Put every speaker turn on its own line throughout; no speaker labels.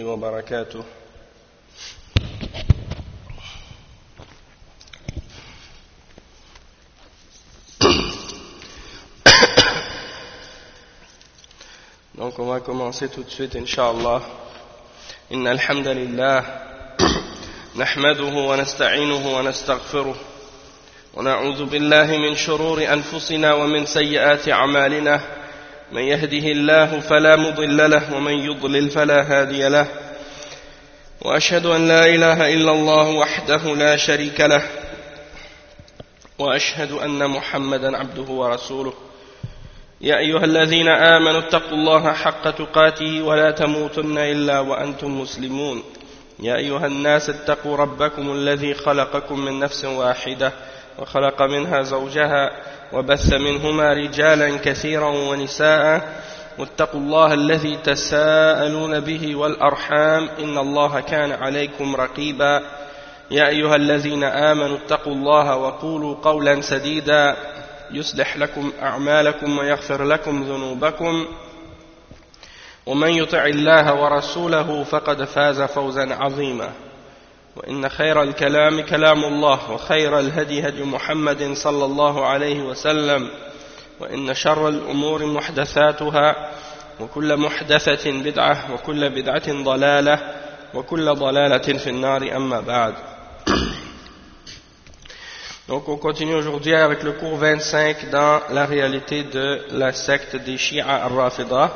وبركاته. Donc on va commencer tout de suite, Inch'Allah. Inna alhamdulillah, nahmaduhu wa nasta'inuhu wa nastaghfiruh. ونعوذ بالله من شرور أنفسنا ومن سيئات أعمالنا من يهده الله فلا مضل له ومن يضلل فلا هادي له وأشهد أن لا إله إلا الله وحده لا شريك له وأشهد أن محمدا عبده ورسوله يا أيها الذين آمنوا اتقوا الله حق تقاته ولا تموتن إلا وأنتم مسلمون يا أيها الناس اتقوا ربكم الذي خلقكم من نفس واحدة وخلق منها زوجها وبث منهما رجالا كثيرا ونساء واتقوا الله الذي تساءلون به والأرحام إن الله كان عليكم رقيبا يا أيها الذين آمنوا اتقوا الله وقولوا قولا سديدا يصلح لكم أعمالكم ويغفر لكم ذنوبكم ومن يطع الله ورسوله فقد فاز فوزا عظيما وإن خير الكلام كلام الله وخير الهدي هدي محمد صلى الله عليه وسلم وإن شر الأمور محدثاتها وكل محدثة بدعة وكل بدعة ضلالة وكل ضلالة في النار أما بعد. Donc on continue aujourd'hui avec le cours 25 dans la réalité de la secte des Shia al-Rafida.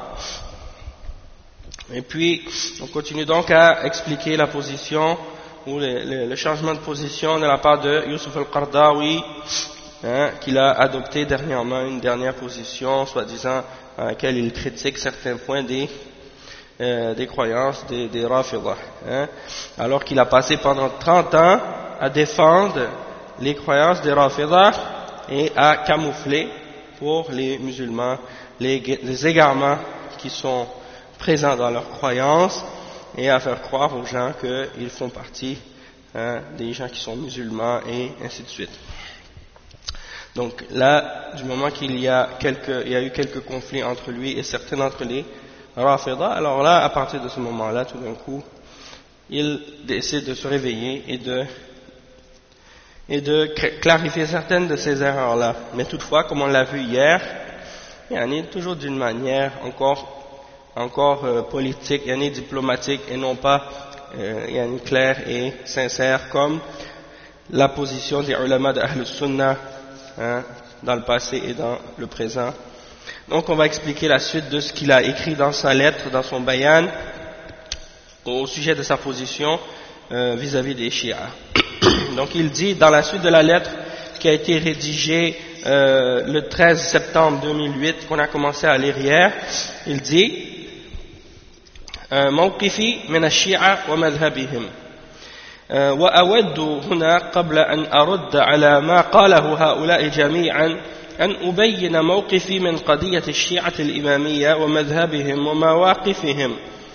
Et puis on continue donc à expliquer la position ou le changement de position de la part de Yusuf al-Qardawi, qu'il a adopté dernièrement une dernière position, soi-disant à laquelle il critique certains points des croyances des Rafida, alors qu'il a passé pendant 30 ans à défendre les croyances des Rafida et à camoufler pour les musulmans les égarements qui sont présents dans leurs croyances et à faire croire aux gens qu'ils font partie des gens qui sont musulmans et ainsi de suite. Donc là, du moment qu'il y a eu quelques conflits entre lui et certains d'entre les Rafida, alors là, à partir de ce moment-là, tout d'un coup, il décide de se réveiller et de clarifier certaines de ces erreurs-là. Mais toutefois, comme on l'a vu hier, il y en a toujours d'une manière encore politique, diplomatique et non pas claire et sincère comme la position des ulama de Ahl Sunnah dans le passé et dans le présent. Donc on va expliquer la suite de ce qu'il a écrit dans sa lettre, dans son bayan au sujet de sa position vis-à-vis des Shia. Donc il dit dans la suite de la lettre qui a été rédigée le 13 septembre 2008 qu'on a commencé à lire hier, il dit موقفي من الشيعة ومذهبهم وأود هنا قبل أن أرد على ما قاله هؤلاء جميعا أن أبين موقفي من قضية الشيعة الإمامية ومذهبهم ومواقفهم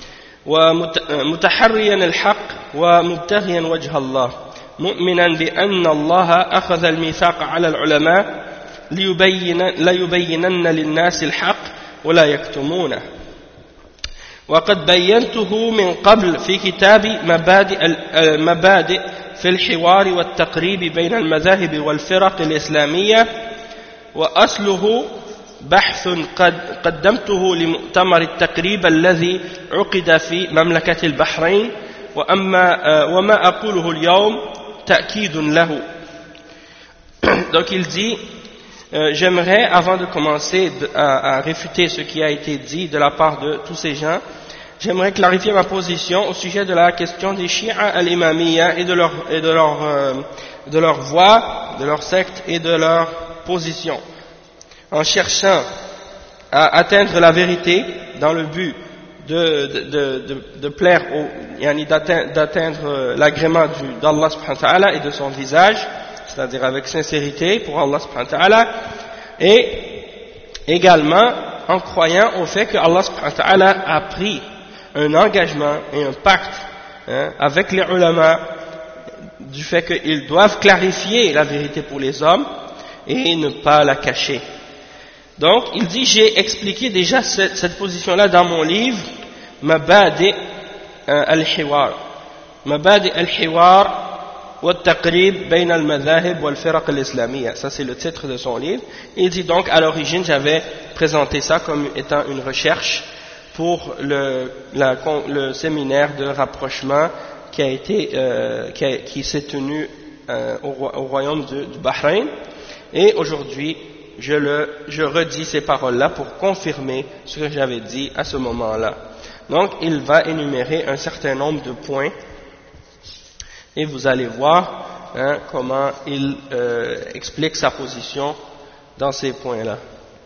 ومتحريا الحق ومبتغيا وجه الله مؤمنا بأن الله أخذ الميثاق على العلماء ليبينن للناس الحق ولا يكتمونه وقد بينته من قبل في كتاب مبادئ في الحوار والتقريب بين المذاهب والفرق الإسلامية وأصله بحث قدمته لمؤتمر التقريب الذي عقد في مملكة البحرين وما أقوله اليوم تأكيد له. Donc il dit j'aimerais, avant de commencer à réfuter ce qui a été dit de la part de tous ces gens, j'aimerais clarifier ma position au sujet de la question des Shia al-Imamiyya et de leur voie, de leur secte et de leur position, en cherchant à atteindre la vérité dans le but de plaire d'atteindre l'agrément d'Allah subhanahu wa ta'ala et de son visage, c'est-à-dire avec sincérité pour Allah subhanahu wa ta'ala, et également en croyant au fait que Allah subhanahu wa ta'ala a pris un engagement et un pacte avec les ulama du fait qu'ils doivent clarifier la vérité pour les hommes et ne pas la cacher. Donc il dit, j'ai expliqué déjà cette position-là dans mon livre Mabadi الحوار مبادئ الحوار والتقريب بين المذاهب والفرق الإسلامية. Ça c'est le titre de son livre. Il dit donc à l'origine j'avais présenté ça comme étant une recherche pour le séminaire de rapprochement qui s'est tenu au royaume du Bahreïn, et aujourd'hui je redis ces paroles-là pour confirmer ce que j'avais dit à ce moment-là. Donc il va énumérer un certain nombre de points et vous allez voir comment il explique sa position dans ces points-là.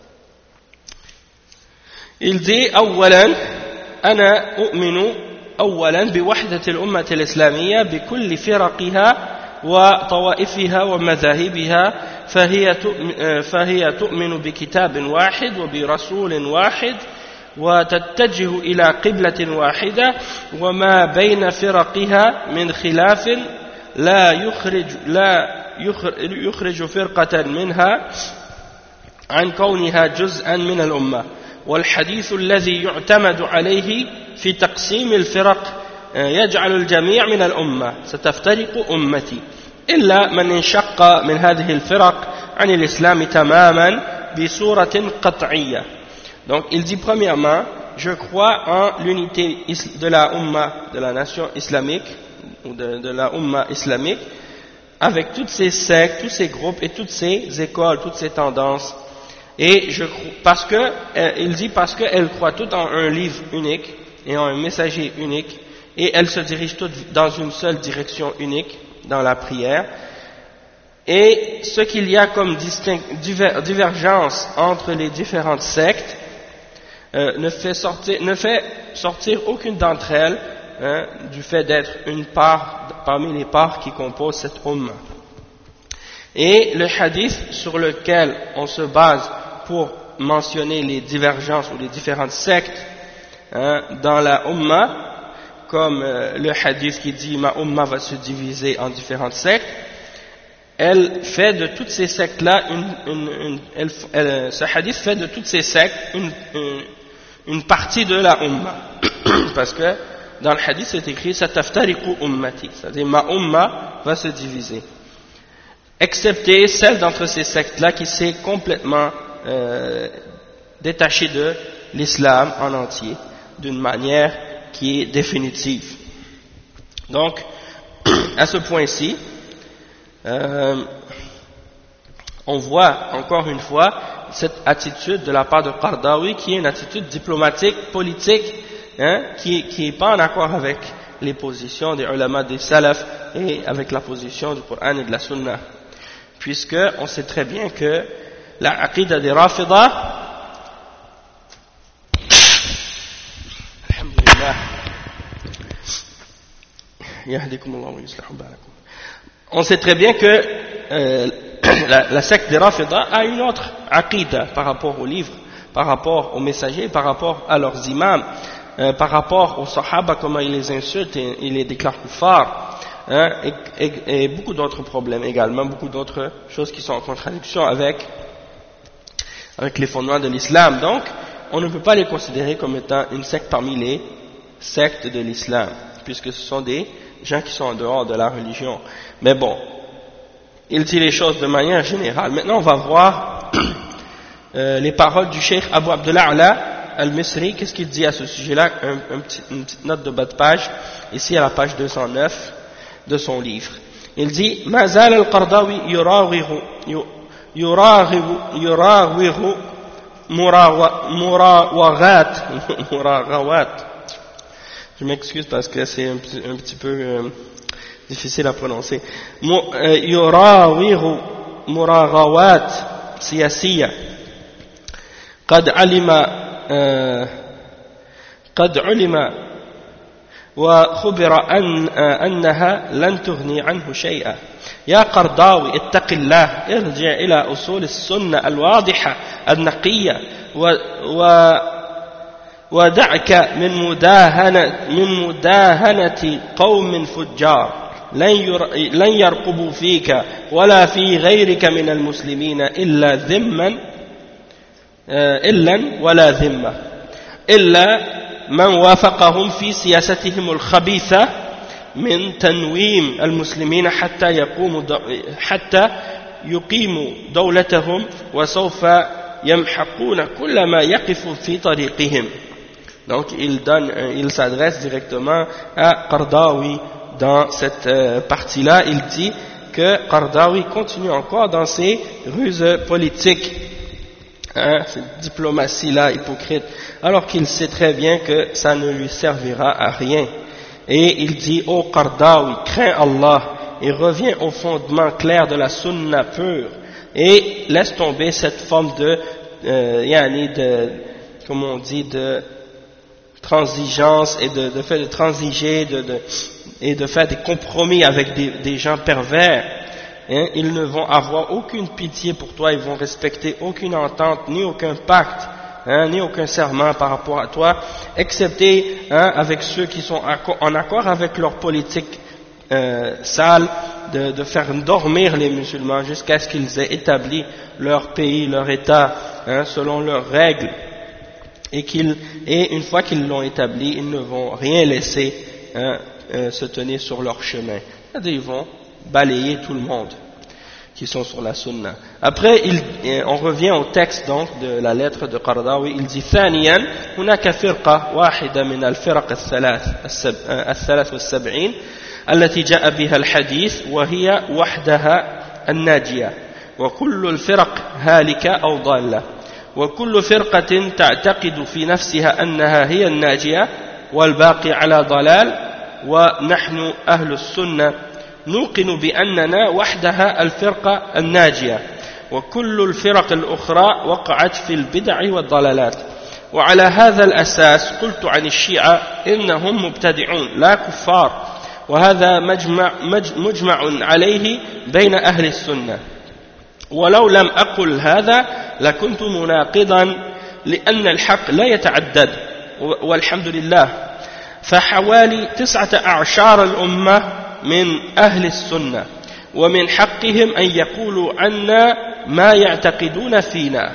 Il dit أولا أنا أؤمن أولا بوحدة الأمة الإسلامية بكل فرقها وطوائفها ومذاهبها فهي تؤمن بكتاب واحد وبرسول واحد وتتجه إلى قبلة واحدة وما بين فرقها من خلاف لا يخرج فرقة منها عن كونها جزءا من الأمة. والحديث الذي يعتمد عليه في تقسيم الفرق يجعل الجميع من الأمة ستفترق أمتي إلا من انشق من هذه الفرق عن الإسلام تماما بصورة قطعية. Donc il dit premièrement, je crois en l'unité de la Ummah, de la nation islamique, ou de la Ummah islamique, avec toutes ces sectes, tous ces groupes et toutes ces écoles, toutes ces tendances. Et parce qu'elles croient toutes en un livre unique et en un messager unique, et elles se dirigent toutes dans une seule direction unique dans la prière. Et ce qu'il y a comme divergence entre les différentes sectes ne fait sortir aucune d'entre elles du fait d'être une part parmi les parts qui composent cette Ummah. Et le hadith sur lequel on se base pour mentionner les divergences ou les différentes sectes dans la Ummah, comme le hadith qui dit « Ma Ummah va se diviser en différentes sectes », elle fait de toutes ces sectes-là, ce hadith fait de toutes ces sectes une partie de la Ummah. Parce que dans le hadith c'est écrit « Sataftariqu ummati », c'est-à-dire « Ma Ummah va se diviser », excepté celle d'entre ces sectes-là qui s'est complètement détachée de l'islam en entier, d'une manière qui est définitive. Donc, à ce point-ci, on voit encore une fois cette attitude de la part de Qardawi qui est une attitude diplomatique, politique, qui n'est pas en accord avec les positions des ulama des salaf et avec la position du Coran et de la Sunna. Puisque on sait très bien que la aqida des Rafida, alhamdulillah, yahdikumullah wa yuslihu balakum. On sait très bien que la secte des Rafida a une autre aqida par rapport aux livres, par rapport aux messagers, par rapport à leurs imams, par rapport aux sahaba, comment ils les insultent et ils les déclarent kuffar. Et beaucoup d'autres problèmes également, beaucoup d'autres choses qui sont en contradiction avec les fondements de l'islam. Donc, on ne peut pas les considérer comme étant une secte parmi les sectes de l'islam, puisque ce sont des gens qui sont en dehors de la religion. Mais bon, il dit les choses de manière générale. Maintenant, on va voir les paroles du Cheikh Abu Abdullah Ala al-Misri. Qu'est-ce qu'il dit à ce sujet-là? Une petite note de bas de page, ici à la page 209 de son livre. Il dit ما زال القرضاوي يراوغ مراوغات. Je m'excuse parce que c'est un petit peu difficile à prononcer. يراوغ مراوغات سياسية قد علم وخبر أنها لن تغني عنه شيئا. يا قرضاوي اتق الله، ارجع إلى أصول السنة الواضحة النقية ودعك من مداهنة قوم فجار لن يرقبوا فيك ولا في غيرك من المسلمين إلا ولا ذمة إلا من وافقهم في سياستهم الخبيثة من تنويم المسلمين حتى يقيموا دولتهم وسوف يمحقون كل ما يقف في طريقهم. Donc il s'adresse directement à Qardawi dans cette partie-là. Il dit que Qardawi continue encore dans ses ruses politiques, cette diplomatie-là hypocrite, alors qu'il sait très bien que ça ne lui servira à rien. Et il dit: ô Qardawi, crains Allah et reviens au fondement clair de la sunna pure et laisse tomber cette forme de comme on dit, de transigeance et de fait de transiger et de faire des compromis avec des gens pervers. Ils ne vont avoir aucune pitié pour toi, ils vont respecter aucune entente, ni aucun pacte, ni aucun serment par rapport à toi, excepté avec ceux qui sont en accord avec leur politique sale, de faire dormir les musulmans jusqu'à ce qu'ils aient établi leur pays, leur État, selon leurs règles, et une fois qu'ils l'ont établi, ils ne vont rien laisser se tenir sur leur chemin. C'est-à-dire, ils vont balayer tout le monde qui sont sur la sunna. Après, on revient au texte donc de la lettre de Qardawi. Il dit: ثانيا هناك فرقة واحدة من الفرق الثلاث والسبعين التي جاء بها الحديث وهي وحدها الناجية وكل الفرق هالكة أو ضالة وكل فرقة تعتقد في نفسها أنها هي الناجية والباقي على ضلال ونحن أهل السنة نوقن بأننا وحدها الفرقة الناجية وكل الفرق الأخرى وقعت في البدع والضلالات. وعلى هذا الأساس قلت عن الشيعة إنهم مبتدعون لا كفار، وهذا مجمع عليه بين أهل السنة. ولو لم أقل هذا لكنت مناقضا لأن الحق لا يتعدد والحمد لله. فحوالي 19 الأمة من أهل السنة ومن حقهم أن يقولوا عنا ما يعتقدون فينا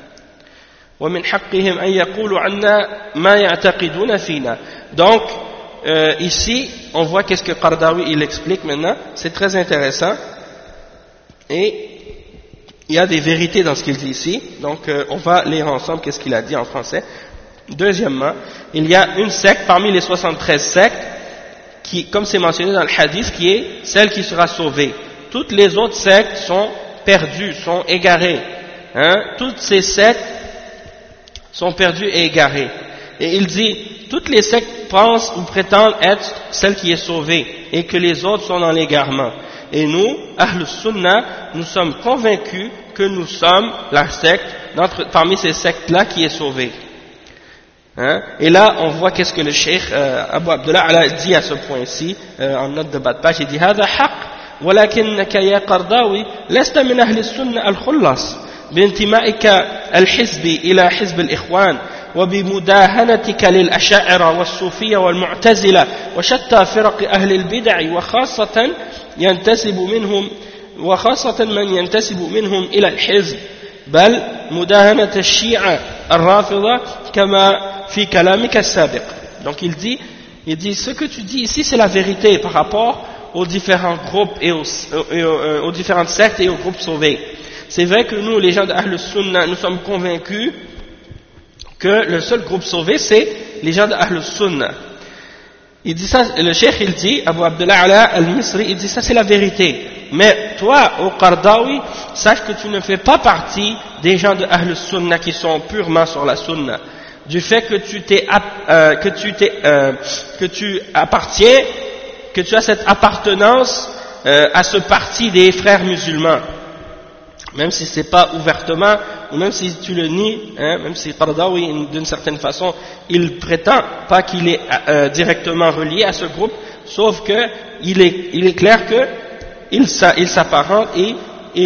Donc ici on voit qu'est-ce que Qardawi il explique maintenant. C'est très intéressant et il y a des vérités dans ce qu'il dit ici. Donc on va lire ensemble qu'est-ce qu'il a dit en français. Deuxièmement, il y a une secte parmi les 73 sectes qui, comme c'est mentionné dans le hadith, qui est celle qui sera sauvée. Toutes les autres sectes sont perdues, sont égarées. Toutes ces sectes sont perdues et égarées. Et il dit, toutes les sectes pensent ou prétendent être celle qui est sauvée et que les autres sont dans l'égarement. Et nous, Ahl Sunnah, nous sommes convaincus que nous sommes la secte, parmi ces sectes-là, qui est sauvée. Et là, on voit qu'est-ce que le Cheikh Abu Abdullah dit à ce point-ci, en note de bas de page. Il dit: هذا حق ولكنك يا قرضاوي لست من أهل السنة الخلص بانتمائك الحزبي إلى حزب الإخوان وبمداهنتك للأشاعرة والصوفية والمعتزلة وشتى فرق أهل البدع وخاصة من ينتسب منهم إلى الحزب بل مداهنة الشيعة الرافضة كما في كلامك السابق. Donc il dit ce que tu dis ici c'est la vérité par rapport aux différents groupes et aux différentes sectes et aux groupes sauvés. C'est vrai que nous les gens de Ahl Sunnah nous sommes convaincus que le seul groupe sauvé c'est les gens de Ahl Sunnah. Il dit ça, le cheikh il dit, Abu Abdullah Ala al-Misri, il dit ça c'est la vérité. Mais toi, au Qardawi, sache que tu ne fais pas partie des gens de Ahl Sunnah qui sont purement sur la Sunnah. Du fait que tu appartiens, que tu as cette appartenance à ce parti des frères musulmans. Même si c'est pas ouvertement, ou même si tu le nies, même si Qardawi, d'une certaine façon, il prétend pas qu'il est directement relié à ce groupe, sauf que il est clair que il s'apparente et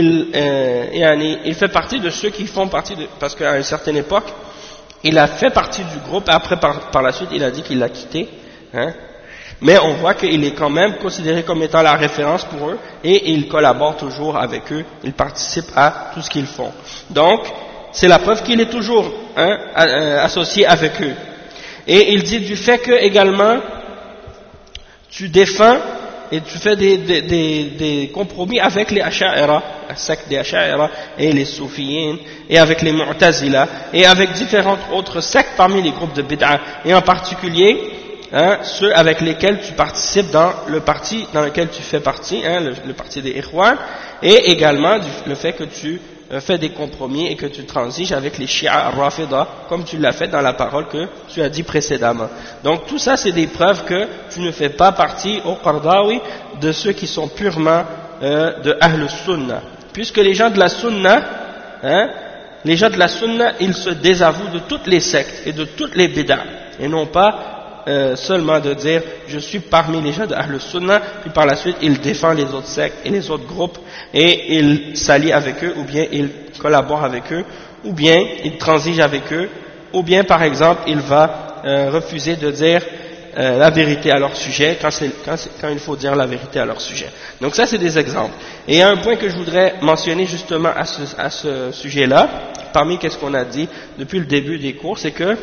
il fait partie de ceux qui font partie de, parce qu'à une certaine époque, il a fait partie du groupe, après par la suite il a dit qu'il l'a quitté, mais on voit qu'il est quand même considéré comme étant la référence pour eux et il collabore toujours avec eux, il participe à tout ce qu'ils font. Donc, c'est la preuve qu'il est toujours associé avec eux. Et il dit du fait que également tu défends et tu fais des compromis avec les Asha'ira, la secte des Asha'ira et les Soufiyyin, et avec les Mu'tazila, et avec différentes autres sectes parmi les groupes de Bid'a, et en particulier ceux avec lesquels tu participes dans le parti dans lequel tu fais partie, le parti des Ikhwan, et également le fait que tu fais des compromis et que tu transiges avec les Shia al-Rafida, comme tu l'as fait dans la parole que tu as dit précédemment. Donc tout ça, c'est des preuves que tu ne fais pas partie, au Qardawi, de ceux qui sont purement de Ahl Sunnah. Puisque les gens de la Sunnah, ils se désavouent de toutes les sectes et de toutes les bid'ah, et non pas seulement de dire je suis parmi les gens de Ahl Sunnah, puis par la suite il défend les autres sectes et les autres groupes et il s'allie avec eux, ou bien il collabore avec eux, ou bien il transige avec eux, ou bien par exemple il va refuser de dire la vérité à leur sujet quand il faut dire la vérité à leur sujet. Donc ça c'est des exemples. Et il y a un point que je voudrais mentionner justement à ce sujet-là, parmi qu'est-ce qu'on a dit depuis le début des cours, c'est que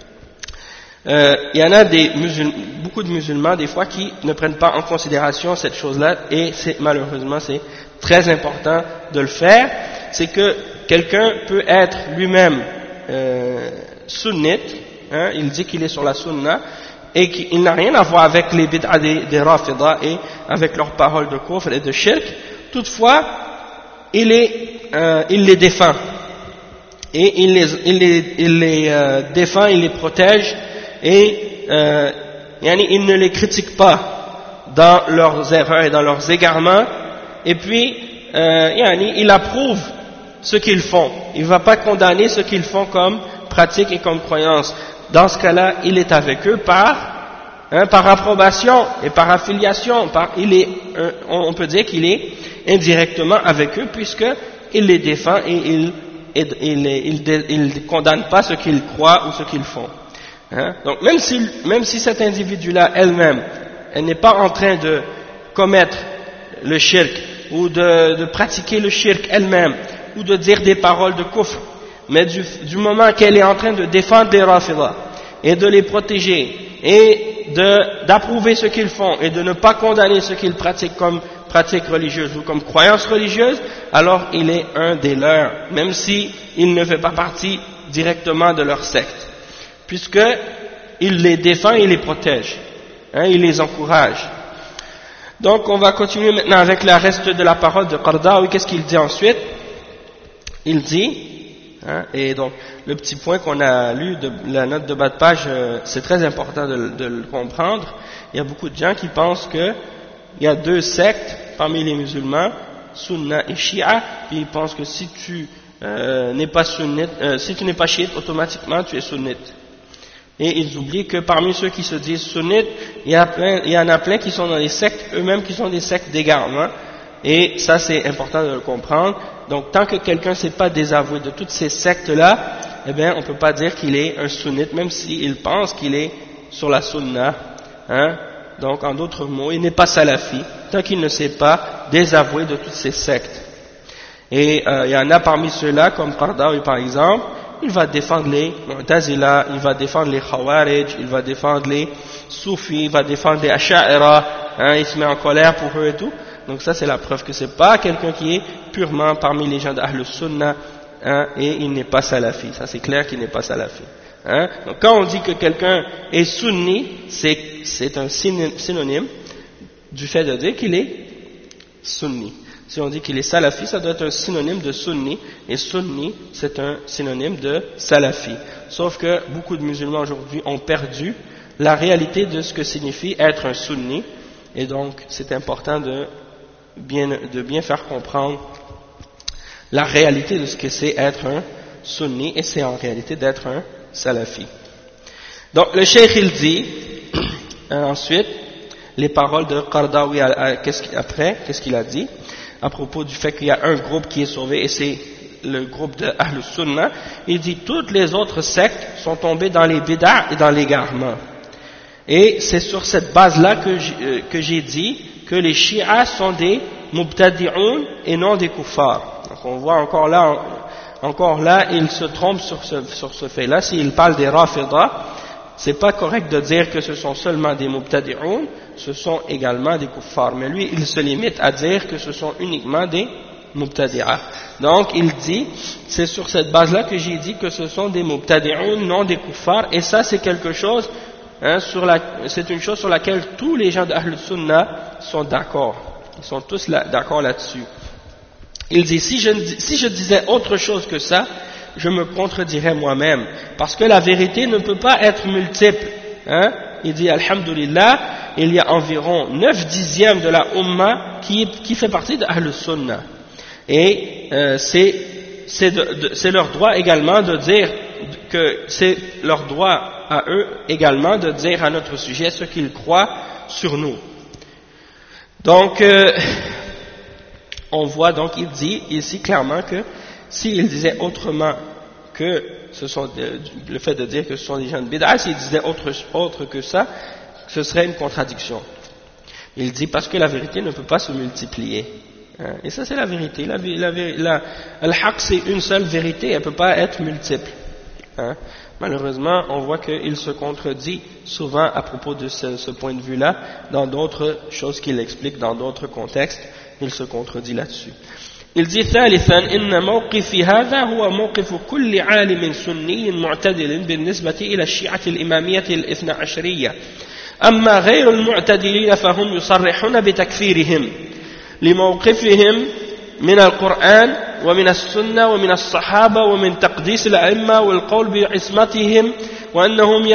il y en a beaucoup de musulmans des fois qui ne prennent pas en considération cette chose-là, et malheureusement c'est très important de le faire. C'est que quelqu'un peut être lui-même sunnite, il dit qu'il est sur la sunna et qu'il n'a rien à voir avec les bid'a des Rafida et avec leurs paroles de kufr et de shirk. Toutefois il les défend, et il les défend, il les protège, et il ne les critique pas dans leurs erreurs et dans leurs égarements, et puis il approuve ce qu'ils font. Il ne va pas condamner ce qu'ils font comme pratique et comme croyance. Dans ce cas-là, il est avec eux par approbation et par affiliation. On peut dire qu'il est indirectement avec eux, puisqu'il les défend et il ne condamne pas ce qu'ils croient ou ce qu'ils font. Donc même si cet individu-là elle-même, elle n'est pas en train de commettre le shirk ou de pratiquer le shirk elle-même ou de dire des paroles de kufr, mais du moment qu'elle est en train de défendre les Rafida et de les protéger et d'approuver ce qu'ils font et de ne pas condamner ce qu'ils pratiquent comme pratique religieuse ou comme croyance religieuse, alors il est un des leurs, même si il ne fait pas partie directement de leur secte, puisqu'il les défend et les protège, il les encourage. Donc on va continuer maintenant avec le reste de la parole de Qardawi. Qu'est-ce qu'il dit ensuite? Il dit, et donc le petit point qu'on a lu de la note de bas de page, c'est très important de le comprendre. Il y a beaucoup de gens qui pensent qu'il y a deux sectes parmi les musulmans, Sunna et Shia, puis ils pensent que si tu n'es pas sunnite, si tu n'es pas chiite, automatiquement tu es sunnite. Et ils oublient que parmi ceux qui se disent sunnites, il y en a plein qui sont dans les sectes eux-mêmes, qui sont des sectes d'égarement, et ça c'est important de le comprendre. Donc tant que quelqu'un ne s'est pas désavoué de toutes ces sectes-là, eh bien on ne peut pas dire qu'il est un sunnite, même s'il pense qu'il est sur la sunna, donc en d'autres mots, il n'est pas salafi, tant qu'il ne s'est pas désavoué de toutes ces sectes. Et il y en a parmi ceux-là, comme Qardawi par exemple, il va défendre les Mu'tazila, il va défendre les Khawarij, il va défendre les Soufis, il va défendre les Asha'ira, il se met en colère pour eux et tout. Donc ça c'est la preuve que c'est pas quelqu'un qui est purement parmi les gens d'Ahl Sunnah, et il n'est pas salafi. Ça c'est clair qu'il n'est pas salafi. Donc quand on dit que quelqu'un est sunni, c'est un synonyme du fait de dire qu'il est sunni. Si on dit qu'il est salafi, ça doit être un synonyme de sunni, et sunni, c'est un synonyme de salafi. Sauf que beaucoup de musulmans aujourd'hui ont perdu la réalité de ce que signifie être un sunni, et donc c'est important de bien faire comprendre la réalité de ce que c'est être un sunni, et c'est en réalité d'être un salafi. Donc le cheikh il dit, ensuite, les paroles de Qardawi qu'est-ce qu'il a dit à propos du fait qu'il y a un groupe qui est sauvé, et c'est le groupe de Ahl Sunnah. Il dit toutes les autres sectes sont tombées dans les bid'a et dans l'égarement. Et c'est sur cette base-là que j'ai dit que les Shi'as sont des mubtadi'un et non des kuffars. Donc on voit encore là, il se trompe sur ce fait-là. S'il parle des Rafida, c'est pas correct de dire que ce sont seulement des mubtadi'un, ce sont également des kuffars. Mais lui, il se limite à dire que ce sont uniquement des mubtadi'a. Donc, il dit, c'est sur cette base-là que j'ai dit que ce sont des mubtadi'un, non des kuffars, et ça, c'est quelque chose, c'est une chose sur laquelle tous les gens d'Ahl Sunnah sont d'accord. Ils sont tous d'accord là-dessus. Il dit, si je disais autre chose que ça, je me contredirais moi-même, parce que la vérité ne peut pas être multiple. Il dit, alhamdulillah, il y a environ 9/10 de la Ummah qui fait partie d'Ahl Sunnah. Et c'est leur droit également de dire que c'est leur droit à eux également de dire à notre sujet ce qu'ils croient sur nous. Donc, on voit donc, il dit ici clairement que s'il disait autrement que ce sont le fait de dire que ce sont des gens de bid'a, s'il disait autre que ça, ce serait une contradiction. Il dit parce que la vérité ne peut pas se multiplier. Et ça c'est la vérité. Al-Haq c'est une seule vérité, elle ne peut pas être multiple. Malheureusement, on voit qu'il se contredit souvent à propos de ce point de vue-là, dans d'autres choses qu'il explique, dans d'autres contextes, il se contredit là-dessus. Il dit ثالثا إن موقفي هذا هو موقف كل عالم سني معتدل بالنسبة إلى الشيعة الإمامية الاثنى عشرية أما غير المعتدلين فهم يصرحون بتكفيرهم لموقفهم من القرآن ومن السنة ومن الصحابة ومن تقديس الأئمة والقول بعصمتهم وأنهم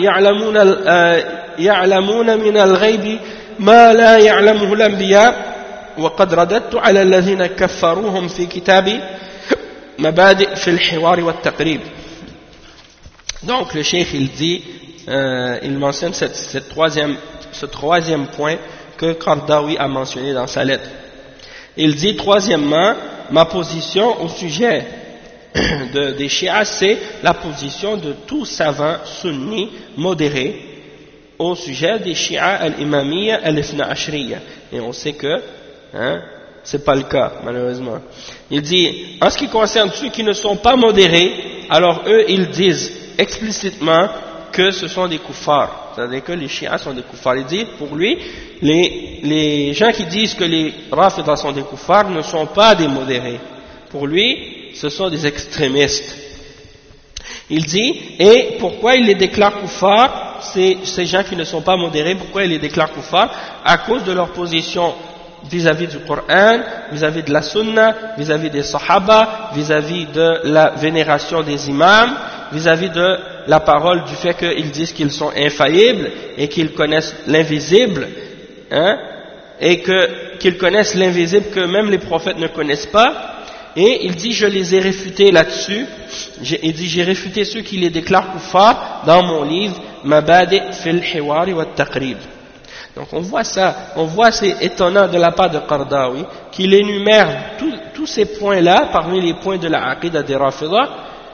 يعلمون من الغيب ما لا يعلمه الأنبياء وقد رددت على الذين كفروهم في كتاب مبادئ في الحوار والتقريب. Donc le cheikh il dit, il mentionne ce troisième point que Qardawi a mentionné dans sa lettre. Il dit troisièmement, ma position au sujet des chiites, c'est la position de tout savant sunni modéré au sujet des chiites al-imamiyya al-ithna ashriya. Et on sait que c'est pas le cas, malheureusement. Il dit, en ce qui concerne ceux qui ne sont pas modérés, alors eux, ils disent explicitement que ce sont des kuffars, c'est-à-dire que les chiites sont des kuffars. Il dit, pour lui, les gens qui disent que les rafidah sont des kuffars ne sont pas des modérés. Pour lui, ce sont des extrémistes. Il dit, et pourquoi il les déclare kuffars, ces gens qui ne sont pas modérés, pourquoi il les déclare kuffars? À cause de leur position vis-à-vis du Coran, vis-à-vis de la Sunna, vis-à-vis des Sahaba, vis-à-vis de la vénération des imams, vis-à-vis de la parole du fait qu'ils disent qu'ils sont infaillibles et qu'ils connaissent l'invisible, et qu'ils connaissent l'invisible que même les prophètes ne connaissent pas. Et il dit, je les ai réfutés là-dessus. Il dit, j'ai réfuté ceux qui les déclarent kuffar dans mon livre Mabadi fil Hiwari wa Taqrib. Donc on voit ça, c'est étonnant de la part de Qardawi qu'il énumère tous ces points-là parmi les points de la Aqidah des Rafidah,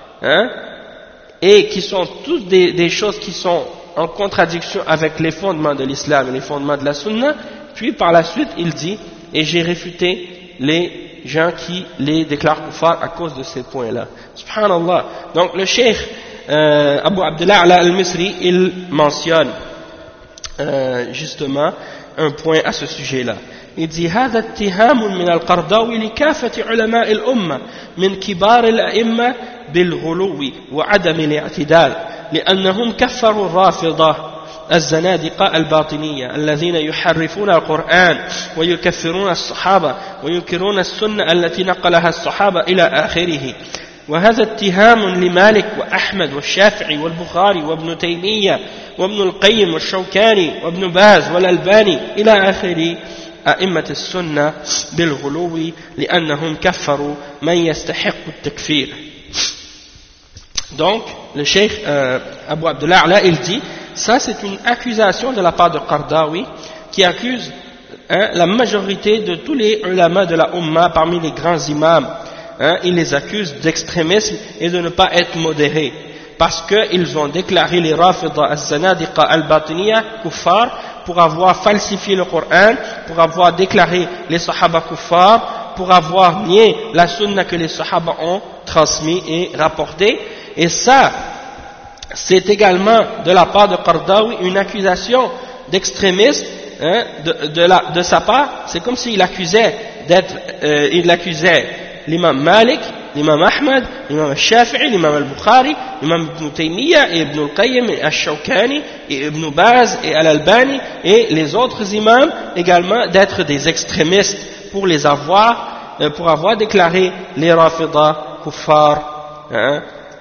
et qui sont tous des choses qui sont en contradiction avec les fondements de l'islam et les fondements de la Sunna. Puis par la suite il dit, et j'ai réfuté les gens qui les déclarent kuffar à cause de ces points-là. Subhanallah. Donc le cheikh Abu Abdullah al-Misri, il mentionne justement un point à ce sujet-là. Il dit هذا اتهام من القرضاوي لكافة علماء الأمة من كبار الأئمة بالغلو وعدم الاعتدال لأنهم كفروا الرافضة الزنادقة الباطنية الذين يحرفون القرآن ويكفرون الصحابة وينكرون السنة التي نقلها الصحابة إلى آخره. وهذا اتهام لمالك وأحمد والشافعي والبخاري وابن تيمية وابن القيم والشوكاني وابن باز والألباني إلى آخر أئمة السنة بالغلو لأنهم كفروا من يستحق التكفير. Donc le cheikh Abu Abdullah Ala, il dit, ça c'est une accusation de la part de Qardawi qui accuse la majorité de tous les ulama de la Ummah parmi les grands imams. Il les accuse d'extrémisme et de ne pas être modérés parce qu'ils ont déclaré les Rafidah al-Zanadiqa al-Batiniya kuffar pour avoir falsifié le Coran, pour avoir déclaré les Sahaba kuffar, pour avoir nié la Sunna que les Sahaba ont transmis et rapporté. Et ça, c'est également de la part de Qardawi une accusation d'extrémisme, hein, de sa part. C'est comme s'il accusait il accusait l'imam Malik, l'imam Ahmad, l'imam Shafi'i, l'imam Al-Bukhari, l'imam Ibn Taymiyyah et Ibn Al-Qayyim et Ash-Shawkani et Ibn Baz et Al-Albani et les autres imams également d'être des extrémistes pour avoir déclaré les Rafida kuffar, hein,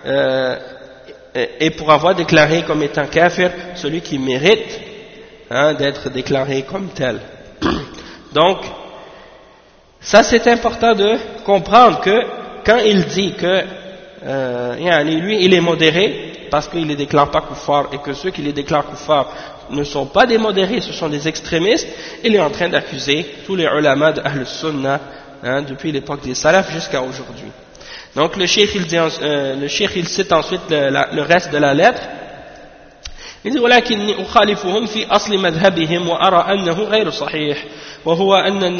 et pour avoir déclaré comme étant kafir celui qui mérite, hein, d'être déclaré comme tel. Donc ça c'est important de comprendre que quand il dit que lui il est modéré parce qu'il ne les déclare pas kuffar et que ceux qui les déclarent kuffar ne sont pas des modérés, ce sont des extrémistes, il est en train d'accuser tous les ulama de Ahl Sunnah, hein, depuis l'époque des salafs jusqu'à aujourd'hui. Donc le cheikh il cite ensuite le reste de la lettre. Il dit ولكني أخالفهم في أصل مذهبهم وأرى أنه غير صحيح وهو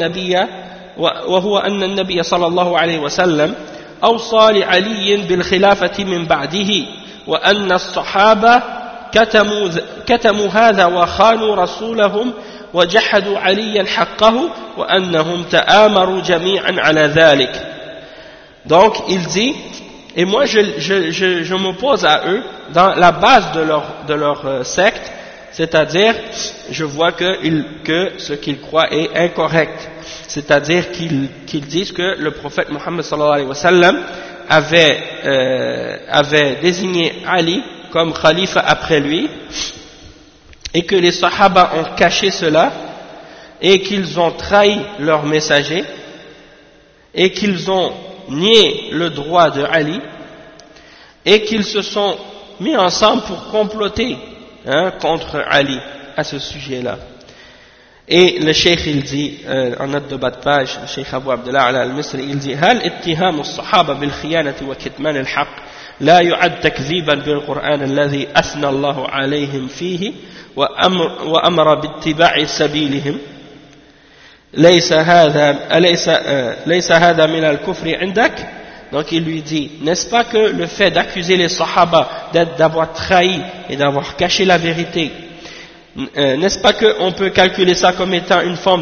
أن النبي صلى الله عليه وسلم أوصى لعلي بالخلافة من بعده وأن الصحابة كتموا هذا وخانوا رسولهم وجحدوا عليا حقه وأنهم تآمروا جميعا على ذلك. Donc il dit, et moi je m'oppose à eux dans la base de leur secte, c'est-à-dire je vois que ce qu'ils croient est incorrect, c'est-à-dire qu'ils disent que le prophète Mohammed sallallahu alayhi wa sallam avait désigné Ali comme khalifa après lui et que les sahaba ont caché cela et qu'ils ont trahi leur messager et qu'ils ont nié le droit de Ali et qu'ils se sont mis ensemble pour comploter, hein, contre Ali à ce sujet-là. Et le cheikh il dit en note de bas de page, le cheikh Abu Abdullah al-Misri, il dit هل اتهام الصحابة بالخيانة وكتمان الحق لا يعد تكذيبا بالقرآن الذي أثنى الله عليهم فيه وأمر باتباع سبيلهم ليس هذا من الكفر عندك. Donc il lui dit, n'est-ce pas que le fait d'accuser les sahaba d'avoir trahi et d'avoir caché la vérité, n'est-ce pas qu'on peut calculer ça comme étant une forme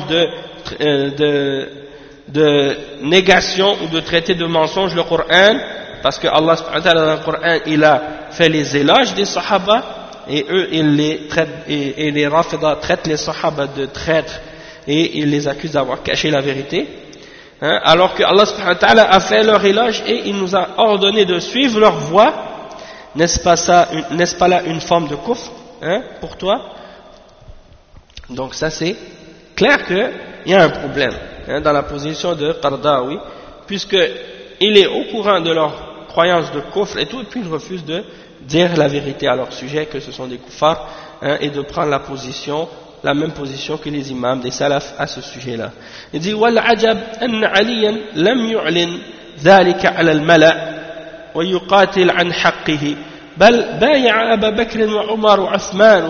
de négation ou de traiter de mensonge le Coran, parce que Allah subhanahu wa ta'ala dans le Coran il a fait les éloges des sahaba et eux ils les traitent, et les Rafida traitent les sahaba de traîtres et ils les accusent d'avoir caché la vérité, hein, alors que Allah subhanahu wa ta'ala a fait leur éloge et il nous a ordonné de suivre leur voie. N'est-ce pas là une forme de kufr, hein, pour toi? Donc ça c'est clair qu'il y a un problème, hein, dans la position de Qardawi, puisqu'il est au courant de leur croyance de kufr et tout, et puis il refuse de dire la vérité à leur sujet, que ce sont des kuffars, hein, et de prendre la même position que les imams des salafs à ce sujet-là. Il dit وَالْعَجَبْ أَنَّ عَلِيًّا لَمْ يُعْلِنْ ذَلِكَ عَلَى الْمَلَأِ وَيُقَاتِلْ عَنْ حَقِّهِ بل بايع أبا بكر وعمر وعثمان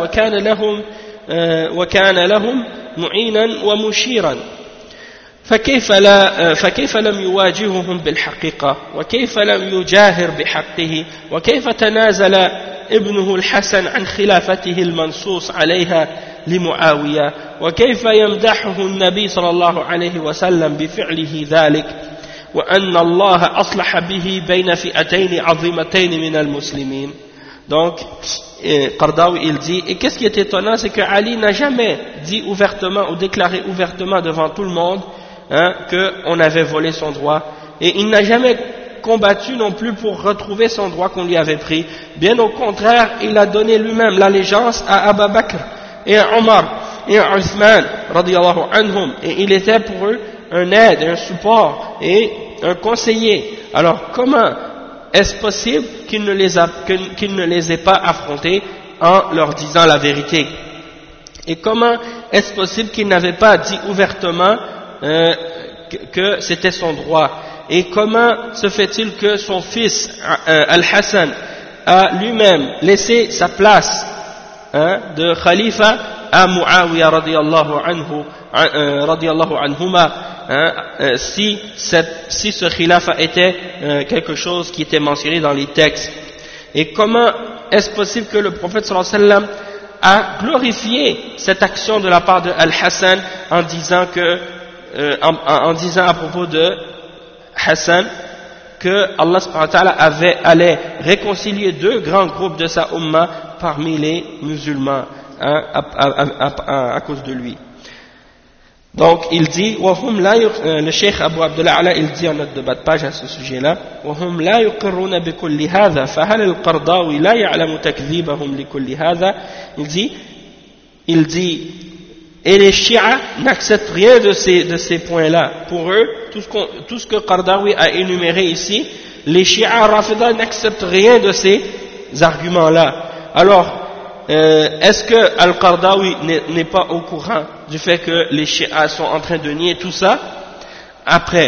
وكان لهم معينا ومشيرا فكيف لم يواجههم بالحقيقة وكيف لم يجاهر بحقه وكيف تنازل ابنه الحسن عن خلافته المنصوص عليها لمعاوية وكيف يمدحه النبي صلى الله عليه وسلم بفعله ذلك وأن الله أصلح به بين فئتين عظيمتين من المسلمين. Donc Qardawi il dit, et qu'est-ce qui est étonnant, c'est que Ali n'a jamais dit ouvertement ou déclaré ouvertement devant tout le monde, hein, qu'on avait volé son droit, et il n'a jamais combattu non plus pour retrouver son droit qu'on lui avait pris. Bien au contraire, il a donné lui-même l'allégeance à Abu Bakr et à Omar et à Uthman radiyallahu anhum, et il était pour eux un aide, un support et un conseiller. Alors comment est-ce possible qu'il ne les ait pas affrontés en leur disant la vérité? Et comment est-ce possible qu'il n'avait pas dit ouvertement que c'était son droit? Et comment se fait-il que son fils Al-Hassan a lui-même laissé sa place, hein, de khalifa à Muawiyah radiyallahu anhuma, hein, si ce khilafa était quelque chose qui était mentionné dans les textes? Et comment est-ce possible que le prophète sallallahu alayhi wa sallam a glorifié cette action de la part de Al-Hassan en disant à propos de Hassan que Allah subhanahu wa ta'ala allait réconcilier deux grands groupes de sa umma parmi les musulmans à cause de lui. Donc il dit, le cheikh Abu Abdullah Ala, il dit en note de bas de page à ce sujet-là, وهم لا يقرون بكل هذا فهل القرضاوي لا يعلم تكذيبهم لكل هذا. Il dit, et les chiites n'acceptent rien de ces points-là. Pour eux, tout ce que Qardawi a énuméré ici, les chiites Rafida n'acceptent rien de ces arguments-là. Alors, est-ce que Al-Qardawi n'est pas au courant du fait que les chiites sont en train de nier tout ça? Après,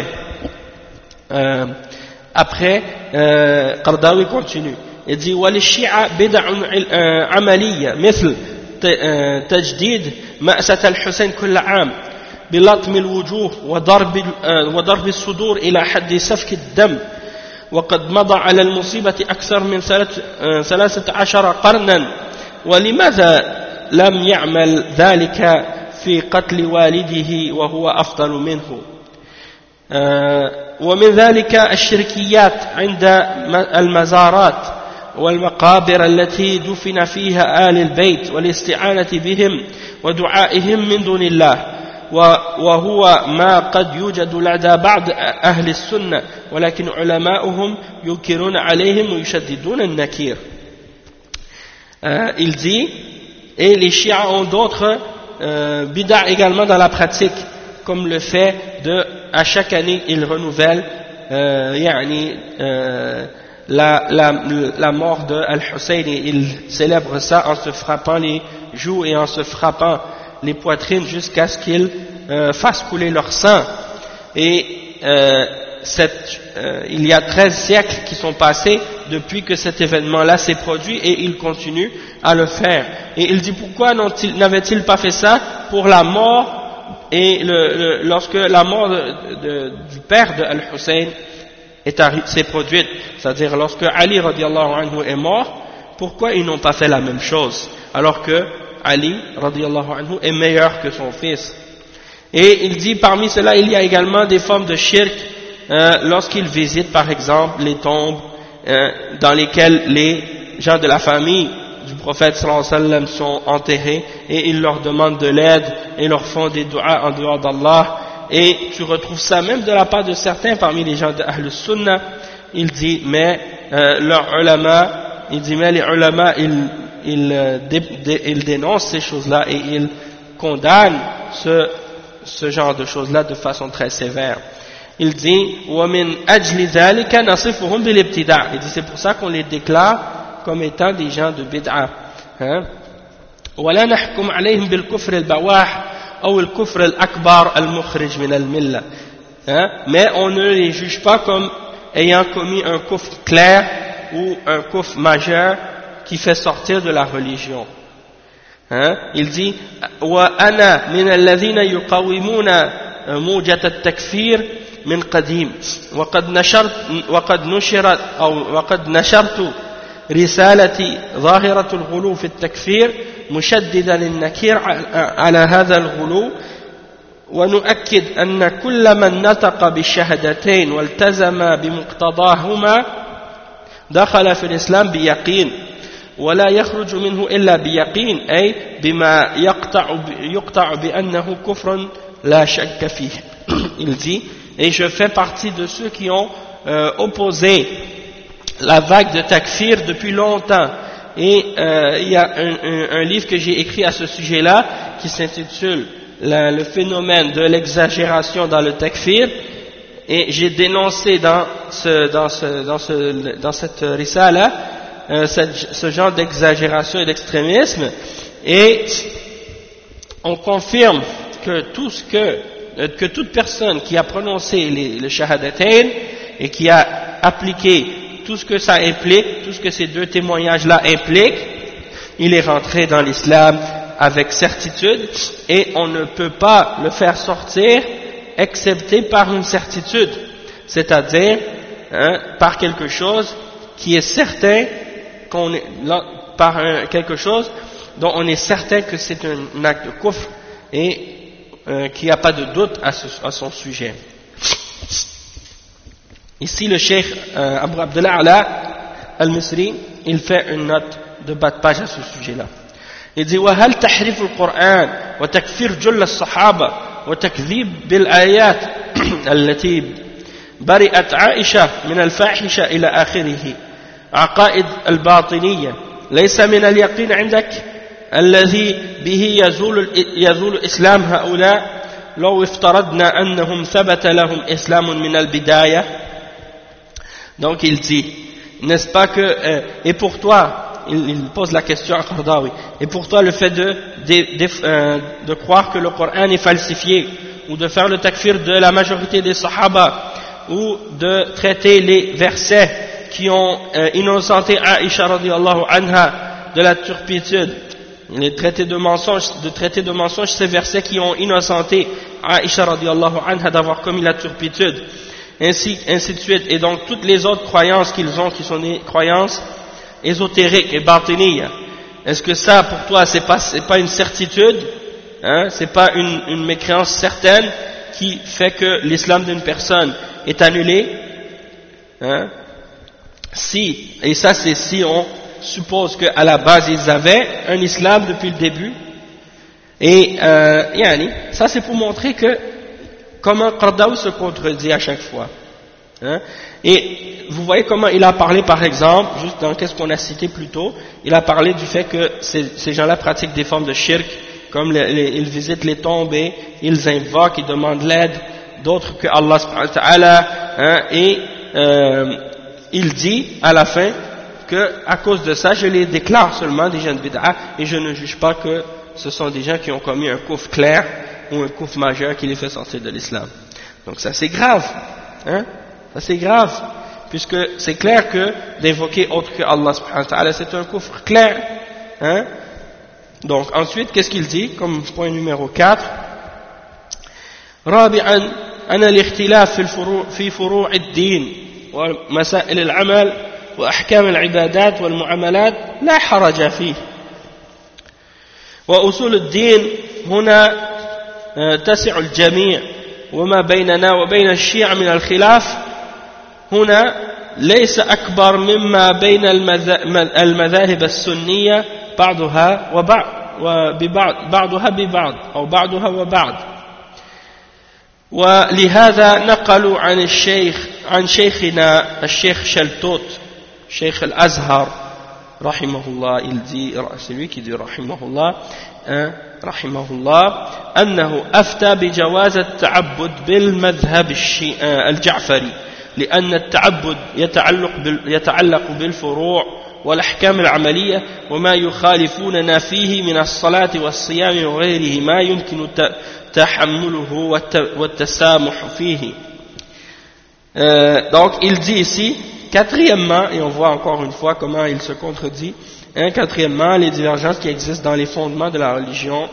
Qardawi continue. Il dit وَلِلشِّيعَةِ بِدْعٌ عَمَلِيَّةٌ مثل تجديد مأسة الحسين كل عام بلطم الوجوه وضرب الصدور إلى حد سفك الدم وقد مضى على المصيبة أكثر من 13 قرنا ولماذا لم يعمل ذلك في قتل والده وهو أفضل منه ومن ذلك الشركيات عند المزارات والمقابر التي دفن فيها آل البيت والاستعانة بهم ودعائهم من دون الله وهو ما قد يوجد لدى بعض أهل السنة ولكن علماؤهم ينكرون عليهم ويشددون النكير. Il dit, et les chiites ont d'autres bid'a également dans la pratique, comme le fait de, à chaque année, ils renouvellent la mort de Al-Hussein, et ils célèbrent ça en se frappant les joues et en se frappant les poitrines jusqu'à ce qu'ils fassent couler leur sang. Et il y a 13 siècles qui sont passés depuis que cet événement-là s'est produit et ils continuent à le faire. Et il dit pourquoi n'avaient-ils pas fait ça pour la mort et lorsque la mort du père de Al-Hussein s'est produite, c'est-à-dire lorsque Ali radiallahu anhu est mort, pourquoi ils n'ont pas fait la même chose alors que Ali radiallahu anhu est meilleur que son fils. Et il dit parmi cela il y a également des formes de shirk lorsqu'ils visitent par exemple les tombes dans lesquelles les gens de la famille du prophète sallallahu alayhi wa sallam sont enterrés et ils leur demandent de l'aide et leur font des du'as en dehors d'Allah. Et tu retrouves ça même de la part de certains parmi les gens de Ahl Sunnah. Il dit mais leurs ulama, il dit mais les ulama ils dénoncent ces choses-là et ils condamnent ce genre de choses-là de façon très sévère. Il dit وَمِنْ أَجْلِ ذَلِكَ نَصِفُهُمْ بِالْإِبْتِدَاعِ. Il dit c'est pour ça qu'on les déclare comme étant des gens de bid'a. وَلَا نَحْكُمْ عَلَيْهِمْ بِالْكُفْرِ الْبَوَاحِ أو الكفر الأكبر المخرج من الملة. Mais on ne les juge pas comme ayant commis un kufr clair ou un kufr majeur qui fait sortir de la religion. Il dit وأنا من الذين يقاومون موجة التكفير من قديم وقد نشرت رسالة ظاهرة الغلو في التكفير مشددا النكير على هذا الغلو ونؤكد أن كل من نطق بالشهادتين والتزم بمقتضاهما دخل في الإسلام بيقين ولا يخرج منه إلا بيقين أي بما يقطع بأنه كفر لا شك فيه. Il dit et je fais partie de ceux qui ont opposé la vague de takfir depuis longtemps. Et il y a un livre que j'ai écrit à ce sujet-là qui s'intitule le phénomène de l'exagération dans le takfir, et j'ai dénoncé dans cette risala ce genre d'exagération et d'extrémisme, et on confirme que toute personne qui a prononcé le shahadatain et qui a appliqué tout ce que ça implique, tout ce que ces deux témoignages-là impliquent, il est rentré dans l'islam avec certitude, et on ne peut pas le faire sortir excepté par une certitude, c'est-à-dire par quelque chose qui est certain quelque chose dont on est certain que c'est un acte de kufr et qu'il n'y a pas de doute à son sujet. Ici le cheikh Abu Abdullah Ala al-Misri, il fait une note de bas de page à ce sujet-là. Il dit وهل تحريف القرآن وتكفير جل الصحابة وتكذيب بالآيات التي برئت عائشة من الفاحشة إلى آخره عقائد الباطنية ليس من اليقين عندك الذي به يزول إسلام هؤلاء لو افترضنا أنهم ثبت لهم إسلام من البداية. Donc il dit, n'est-ce pas que et pour toi, il pose la question à Qardawi, et pour toi le fait de croire que le Coran est falsifié ou de faire le takfir de la majorité des sahaba ou de traiter les versets qui ont innocenté Aïcha radiyallahu anha de la turpitude, de traiter de mensonge ces versets qui ont innocenté Aïcha radiyallahu anha d'avoir commis la turpitude, ainsi de suite, et donc toutes les autres croyances qu'ils ont qui sont des croyances ésotériques et batiniya. Est-ce que ça pour toi c'est pas une certitude, hein, c'est pas une mécréance certaine qui fait que l'islam d'une personne est annulé, hein? Et ça c'est si on suppose qu'à la base ils avaient un islam depuis le début, et ça c'est pour montrer que comment Qardawi se contredit à chaque fois, hein? Et vous voyez comment il a parlé par exemple, juste dans qu'est-ce qu'on a cité plus tôt, il a parlé du fait que ces gens-là pratiquent des formes de shirk, comme ils visitent les tombes et ils invoquent, ils demandent l'aide d'autres que Allah subhanahu wa ta'ala, hein, et il dit à la fin que à cause de ça je les déclare seulement des gens de bid'a et je ne juge pas que ce sont des gens qui ont commis un kufr clair ou un kufr majeur qui les fait sortir de l'islam. Donc ça c'est grave, hein, ça c'est grave, puisque c'est clair que d'invoquer autre que Allah subhanahu wa ta'ala c'est un kufr clair, hein. Donc ensuite qu'est-ce qu'il dit comme point numéro 4? رابعا أن الاختلاف في فروع الدين ومسائل العمل وأحكام العبادات والمعاملات لا حرج فيه، وأصول الدين هنا تسع الجميع، وما بيننا وبين الشيعة من الخلاف هنا ليس أكبر مما بين المذاهب السنية بعضها ببعض أو بعضها وبعض. ولهذا نقلوا عن شيخنا الشيخ شلتوت شيخ الأزهر رحمه الله, il dit, c'est lui qui dit رحمه الله أنه أفتى بجواز التعبد بالمذهب الجعفري لأن التعبد يتعلق بالفروع والأحكام العملية وما يخالفوننا فيه من الصلاة والصيام وغيره ما يمكن تحمله والتسامح فيه. Donc il dit ici, quatrièmement, et on voit encore une fois comment il se contredit, hein, quatrièmement, les divergences qui existent dans les fondements de la religion,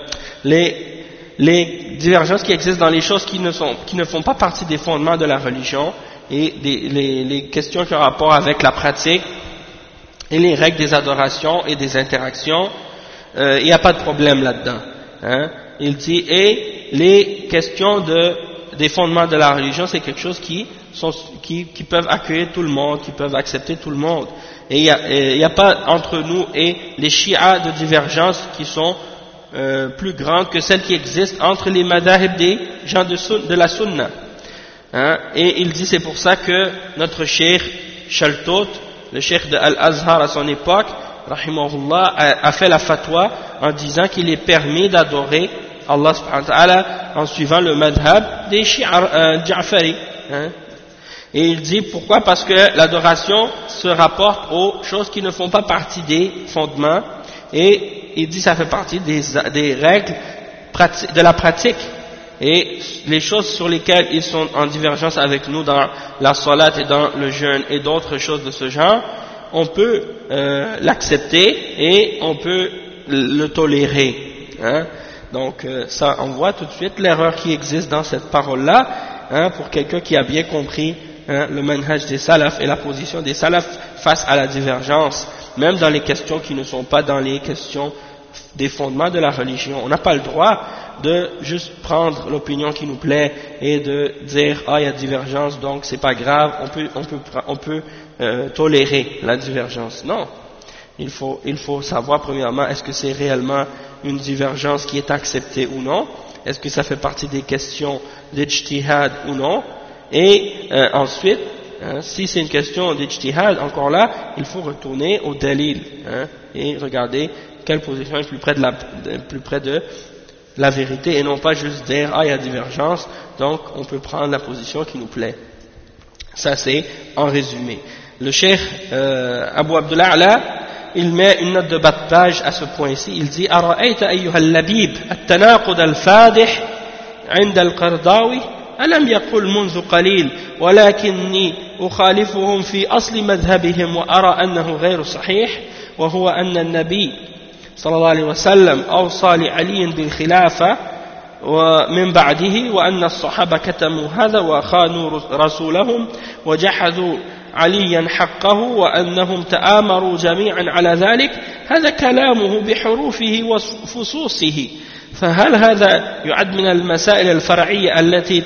les divergences qui existent dans les choses qui ne font pas partie des fondements de la religion et les questions qui ont rapport avec la pratique et les règles des adorations et des interactions, il n'y a pas de problème là-dedans, hein. Il dit, et les questions des fondements de la religion, c'est quelque chose qui peuvent accueillir tout le monde, qui peuvent accepter tout le monde. Et il n'y a pas entre nous et les chiites de divergence qui sont plus grandes que celles qui existent entre les madhahib des gens de la sunna, hein. Et il dit, c'est pour ça que notre cheikh Shaltot, le cheikh de Al-Azhar à son époque, rahimahullah, a fait la fatwa en disant qu'il est permis d'adorer Allah subhanahu wa ta'ala en suivant le madhab des Shi'a Ja'fari, hein. Et il dit pourquoi? Parce que l'adoration se rapporte aux choses qui ne font pas partie des fondements, et il dit ça fait partie des règles de la pratique, et les choses sur lesquelles ils sont en divergence avec nous dans la salat et dans le jeûne et d'autres choses de ce genre, on peut l'accepter et on peut le tolérer, hein. Donc ça, on voit tout de suite l'erreur qui existe dans cette parole-là, hein, pour quelqu'un qui a bien compris, hein, le manhaj des salafs et la position des salafs face à la divergence même dans les questions qui ne sont pas dans les questions des fondements de la religion. On n'a pas le droit de juste prendre l'opinion qui nous plaît et de dire il y a divergence, donc c'est pas grave, on peut tolérer la divergence. Non, il faut savoir premièrement est-ce que c'est réellement une divergence qui est acceptée ou non, est-ce que ça fait partie des questions d'ijtihad ou non, et ensuite si c'est une question d'ijtihad, encore là il faut retourner au dalil et regarder quelle position est plus près de la vérité et non pas juste dire il y a divergence, donc on peut prendre la position qui nous plaît. Ça c'est en résumé. Le cheikh Abu Abdullah Ala, il met une note de bas de page à ce point-ci, il dit أرأيت أيها اللبيب التناقض الفادح عند القرضاوي ألم يقل منذ قليل ولكني أخالفهم في أصل مذهبهم وأرى أنه غير صحيح وهو أن النبي صلى الله عليه وسلم أوصى لعلي بالخلافة ومن بعده وأن الصحابة كتموا هذا وخانوا رسولهم وجحدوا عليا حقه وأنهم تآمروا جميعا على ذلك هذا كلامه بحروفه وفصوصه فهل هذا يعد من المسائل الفرعية التي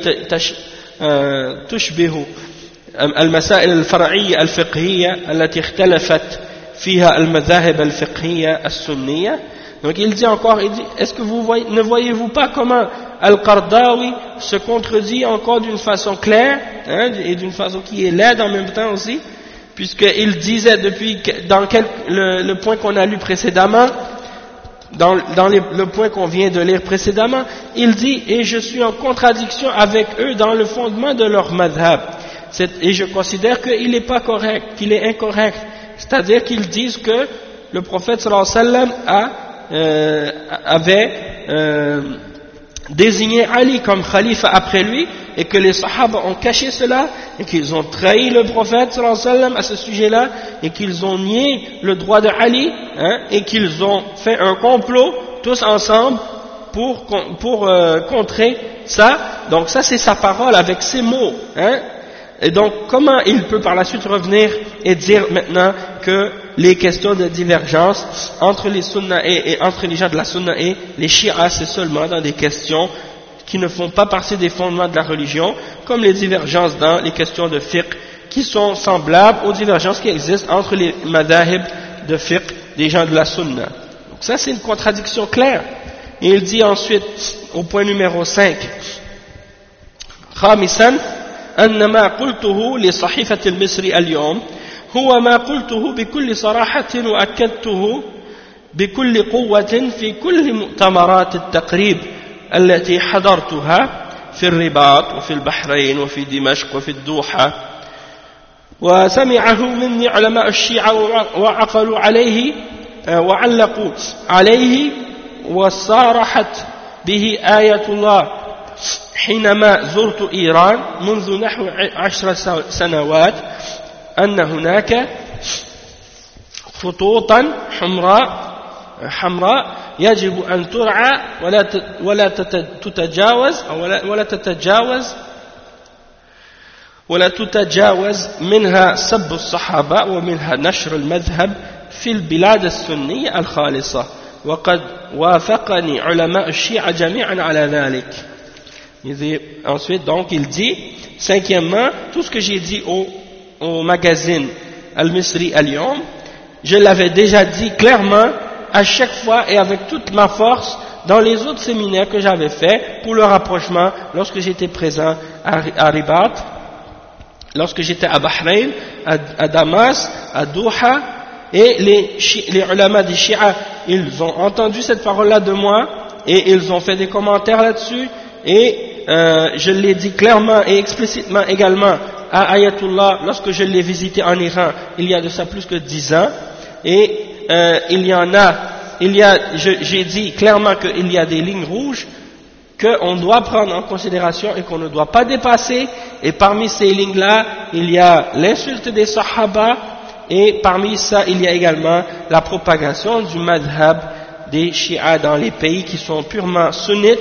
تشبه المسائل الفرعية الفقهية التي اختلفت فيها المذاهب الفقهية السنية. Donc il dit encore, est-ce que ne voyez-vous pas comment Al-Qardawi se contredit encore d'une façon claire et d'une façon qui est laide en même temps aussi, puisqu'il disait le point qu'on a lu précédemment, le point qu'on vient de lire précédemment, il dit et je suis en contradiction avec eux dans le fondement de leur madhab et je considère qu'il n'est pas correct, qu'il est incorrect, c'est-à-dire qu'ils disent que le prophète sallallahu alayhi wa sallam avait désigné Ali comme khalifa après lui et que les sahaba ont caché cela et qu'ils ont trahi le prophète sallallahu alayhi wa sallam à ce sujet-là et qu'ils ont nié le droit de Ali et qu'ils ont fait un complot tous ensemble pour contrer ça. Donc ça c'est sa parole avec ses mots et donc comment il peut par la suite revenir et dire maintenant que les questions de divergence entre les sunna et entre les gens de la sunna et les chiites c'est seulement dans des questions qui ne font pas partie des fondements de la religion, comme les divergences dans les questions de fiqh qui sont semblables aux divergences qui existent entre les madhahib de fiqh des gens de la sunna. Donc ça c'est une contradiction claire. Et il dit ensuite au point numéro 5 خامسا أن ما قلته لصحيفة المصري اليوم هو ما قلته بكل صراحة وأكدته بكل قوة في كل مؤتمرات التقريب التي حضرتها في الرباط وفي البحرين وفي دمشق وفي الدوحة وسمعه مني علماء الشيعة وعقلوا عليه وعلقوا عليه وصارحت به آية الله حينما زرت إيران منذ نحو 10 سنوات أن هناك خطوطا حمراء يجب أن ترعى ولا تتجاوز منها سب الصحابة ومنها نشر المذهب في البلاد السنية الخالصة وقد وافقني علماء الشيعة جميعا على ذلك. Ensuite donc il dit cinquièmement tout ce que j'ai dit au magazine Al-Misri Al-Yawm je l'avais déjà dit clairement à chaque fois et avec toute ma force dans les autres séminaires que j'avais fait pour le rapprochement lorsque j'étais présent à Ribat, lorsque j'étais à Bahreïn, à Damas, à Doha, et les ulama des Shia, ils ont entendu cette parole-là de moi et ils ont fait des commentaires là-dessus et je l'ai dit clairement et explicitement également à Ayatollah lorsque je l'ai visité en Iran il y a de ça plus que 10 ans et j'ai dit clairement qu'il y a des lignes rouges qu'on doit prendre en considération et qu'on ne doit pas dépasser et parmi ces lignes-là il y a l'insulte des sahaba et parmi ça il y a également la propagation du madhab des chiites dans les pays qui sont purement sunnites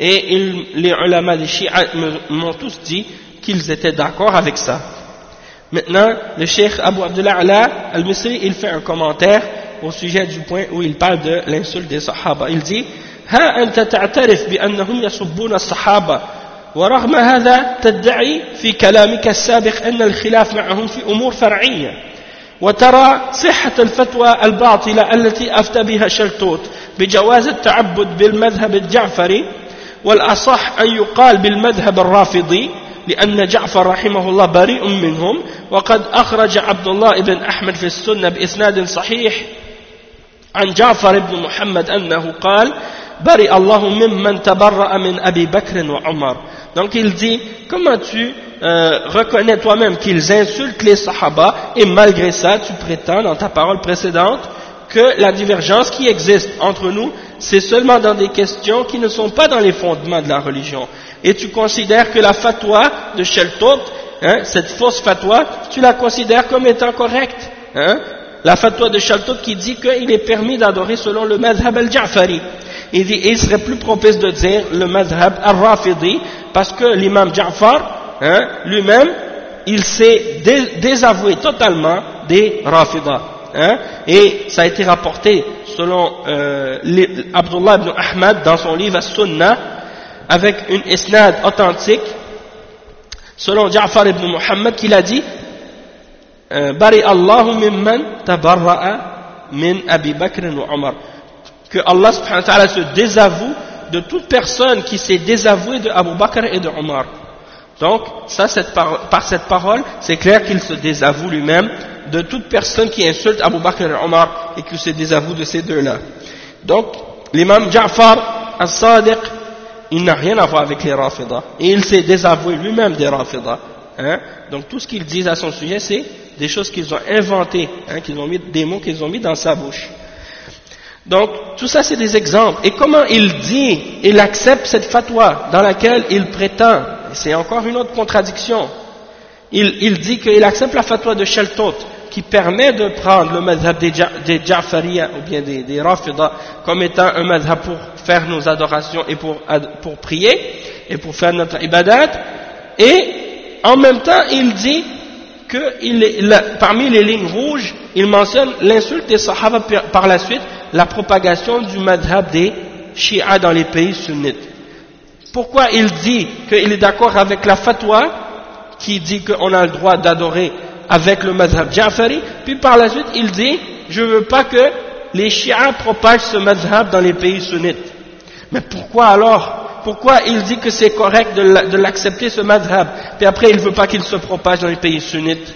et les ulama des chiites m'ont tous dit qu'ils étaient d'accord avec ça. Maintenant, le cheikh Abu Abdullah Ala al-Misri, il fait un commentaire au sujet du point où il parle de l'insulte des Sahaba. Il dit ها أنت تعترف بأنهم يسبون الصحابة ورغم هذا تدعي في كلامك السابق أن الخلاف معهم في أمور فرعية وترى صحة الفتوى الباطلة التي أفتى بها شلتوت بجواز التعبد بالمذهب الجعفري والأصح أن يقال بالمذهب الرافضي لأن جعفر رحمه الله بريء منهم وقد أخرج عبد الله بن أحمد في السنة بإسناد صحيح عن جعفر بن محمد أنه قال برئ الله ممن تبرأ من أبي بكر وعمر. Donc il dit, comment tu reconnais toi-même qu'ils insultent les Sahaba et malgré ça tu prétends dans ta parole précédente que la divergence qui existe entre nous c'est seulement dans des questions qui ne sont pas dans les fondements de la religion, et tu considères que la fatwa de Sheltot, cette fausse fatwa, tu la considères comme étant correcte, la fatwa de Sheltot qui dit qu'il est permis d'adorer selon le madhab al-Ja'fari. Il dit, il serait plus propice de dire le madhab al-Rafidi, parce que l'imam Ja'far, lui-même, il s'est désavoué totalement des Rafida. Et ça a été rapporté selon Abdullah ibn Ahmad dans son livre As-Sunnah, avec une isnad authentique, selon Ja'far ibn Muhammad, qu'il a dit Bari Allahu mimman tabarra'a min Abi Bakr wa Umar, que Allah subhanahu wa ta'ala se désavoue de toute personne qui s'est désavouée de Abu Bakr et de Omar. Donc, ça, par cette parole, c'est clair qu'il se désavoue lui-même de toute personne qui insulte Abu Bakr et Omar et qui se désavoue de ces deux-là. Donc, l'imam Ja'far al-Sadiq, il n'a rien à voir avec les Rafida, et il s'est désavoué lui-même des Rafida. Donc, tout ce qu'ils disent à son sujet, c'est des choses qu'ils ont inventées, qu'ils ont mis, des mots qu'ils ont mis dans sa bouche. Donc, tout ça c'est des exemples. Et comment il dit, il accepte cette fatwa dans laquelle il prétend, c'est encore une autre contradiction, il dit qu'il accepte la fatwa de Sheltot, qui permet de prendre le madhab des Ja'fariya, ou bien des Rafida, comme étant un madhab pour faire nos adorations et pour prier, et pour faire notre ibadat, et en même temps il dit que parmi les lignes rouges, il mentionne l'insulte des Sahaba par la suite, la propagation du madhab des Shia dans les pays sunnites. Pourquoi il dit qu'il est d'accord avec la fatwa qui dit qu'on a le droit d'adorer avec le madhab Ja'fari, puis par la suite il dit je ne veux pas que les Shia propagent ce madhab dans les pays sunnites. Mais pourquoi alors? Pourquoi il dit que c'est correct de l'accepter ce madhab, puis après il ne veut pas qu'il se propage dans les pays sunnites?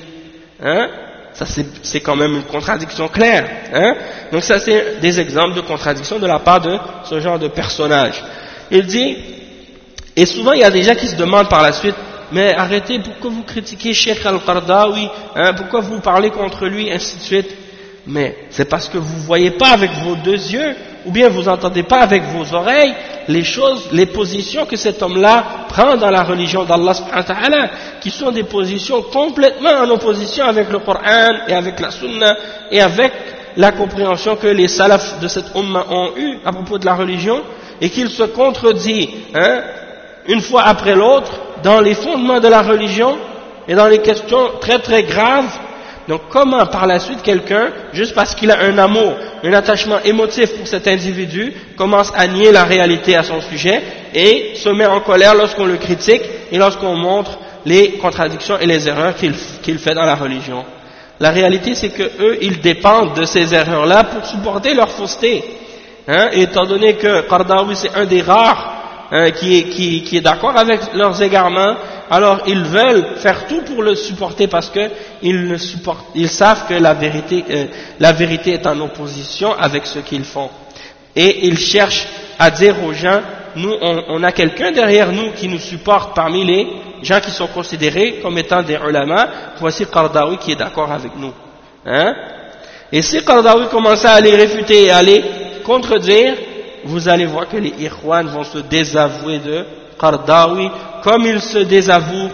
Ça c'est quand même une contradiction claire. Donc ça c'est des exemples de contradiction de la part de ce genre de personnage. Il dit, et souvent il y a des gens qui se demandent par la suite, mais arrêtez, pourquoi vous critiquez Cheikh Al-Qardawi, pourquoi vous parlez contre lui, ainsi de suite. Mais c'est parce que vous ne voyez pas avec vos deux yeux, ou bien vous n'entendez pas avec vos oreilles les choses, les positions que cet homme-là prend dans la religion d'Allah subhanahu wa ta'ala, qui sont des positions complètement en opposition avec le Coran et avec la Sunna et avec la compréhension que les salafs de cette umma ont eue à propos de la religion, et qu'il se contredit une fois après l'autre dans les fondements de la religion et dans les questions très très graves. Donc comment par la suite quelqu'un, juste parce qu'il a un amour, un attachement émotif pour cet individu, commence à nier la réalité à son sujet et se met en colère lorsqu'on le critique et lorsqu'on montre les contradictions et les erreurs qu'il fait dans la religion. La réalité c'est que eux ils dépendent de ces erreurs-là pour supporter leur fausseté. Et étant donné que Qardawi c'est un des rares qui est d'accord avec leurs égarements, alors ils veulent faire tout pour le supporter parce que ils savent que la vérité est en opposition avec ce qu'ils font. Et ils cherchent à dire aux gens, nous on a quelqu'un derrière nous qui nous supporte parmi les gens qui sont considérés comme étant des ulama, voici Qardawi qui est d'accord avec nous. Et si Qardawi commençait à les réfuter et à les contredire, vous allez voir que les Ikhwan vont se désavouer de Qardawi comme ils se désavouent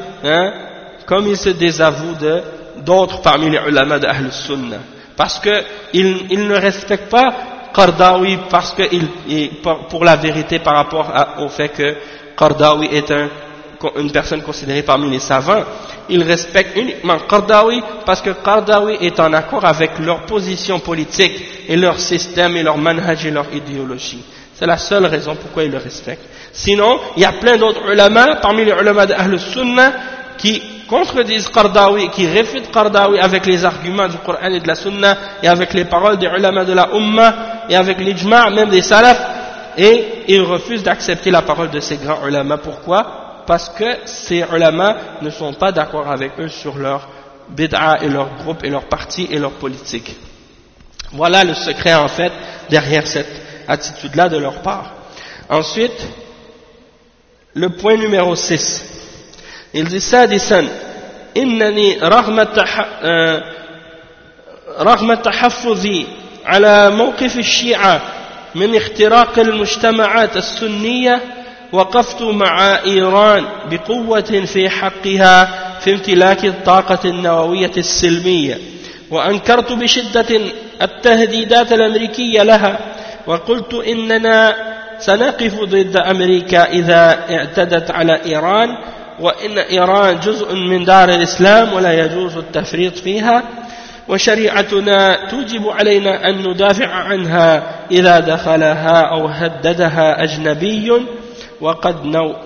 d'autres parmi les ulama de Ahl Sunnah, parce que ils ne respectent pas Qardawi parce que pour la vérité par rapport au fait que Qardawi est un une personne considérée parmi les savants, ils respectent uniquement Qardawi parce que Qardawi est en accord avec leur position politique et leur système et leur manhaj et leur idéologie. C'est la seule raison pourquoi ils le respectent. Sinon, il y a plein d'autres ulama, parmi les ulama d'Ahl Sunnah, qui contredisent Qardawi, qui réfutent Qardawi avec les arguments du Coran et de la Sunna, et avec les paroles des ulama de la Ummah, et avec l'ijma' même des salaf, et ils refusent d'accepter la parole de ces grands ulama. Pourquoi? Parce que ces ulama ne sont pas d'accord avec eux sur leur bid'a et leur groupe et leur parti et leur politique. Voilà le secret en fait derrière cette attitude-là de leur part. Ensuite, le point numéro 6. Il dit سادسا إنني رغم تحفظي على موقف الشيعة من اختراق المجتمعات السنية وقفت مع إيران بقوة في حقها في امتلاك الطاقة النووية السلمية وأنكرت بشدة التهديدات الأمريكية لها وقلت إننا سنقف ضد أمريكا إذا اعتدت على إيران وإن إيران جزء من دار الإسلام ولا يجوز التفريط فيها وشريعتنا توجب علينا أن ندافع عنها إذا دخلها أو هددها أجنبي وقد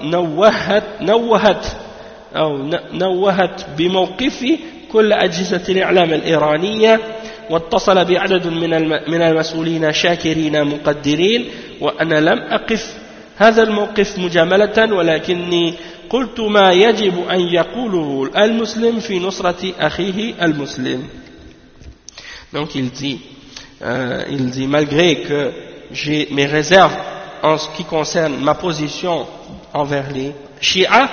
نوهت بموقف كل أجهزة الإعلام الإيرانية واتصل بعدد من المسؤولين شاكرين مقدرين وأنا لم أقف هذا الموقف مجاملة ولكني قلت ما يجب أن يقوله المسلم في نصرة أخيه المسلم. Donc il dit malgré que j'ai mes réserves en ce qui concerne ma position envers les Shia,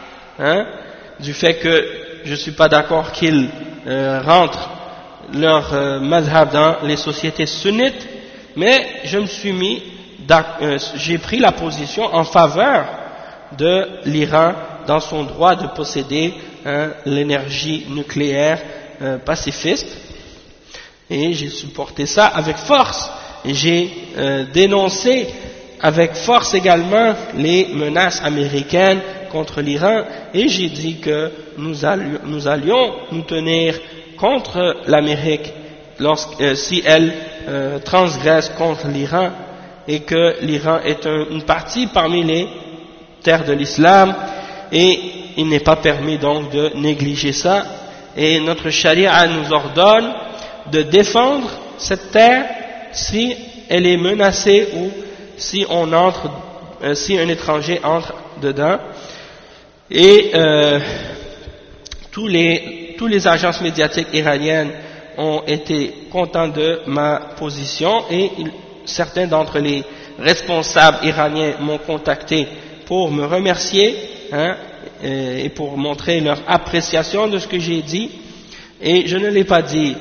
du fait que je ne suis pas d'accord qu'ils rentrent leur madhab dans les sociétés sunnites, mais je me suis j'ai pris la position en faveur de l'Iran dans son droit de posséder l'énergie nucléaire pacifiste, et j'ai supporté ça avec force, et j'ai dénoncé avec force également les menaces américaines contre l'Iran, et j'ai dit que nous allions nous tenir contre l'Amérique si elle transgresse contre l'Iran, et que l'Iran est une partie parmi les terres de l'islam, et il n'est pas permis donc de négliger ça, et notre charia nous ordonne de défendre cette terre si elle est menacée ou si si un étranger entre dedans. Et tous les agences médiatiques iraniennes ont été contents de ma position, et certains d'entre les responsables iraniens m'ont contacté pour me remercier et pour montrer leur appréciation de ce que j'ai dit, et je ne l'ai pas dit,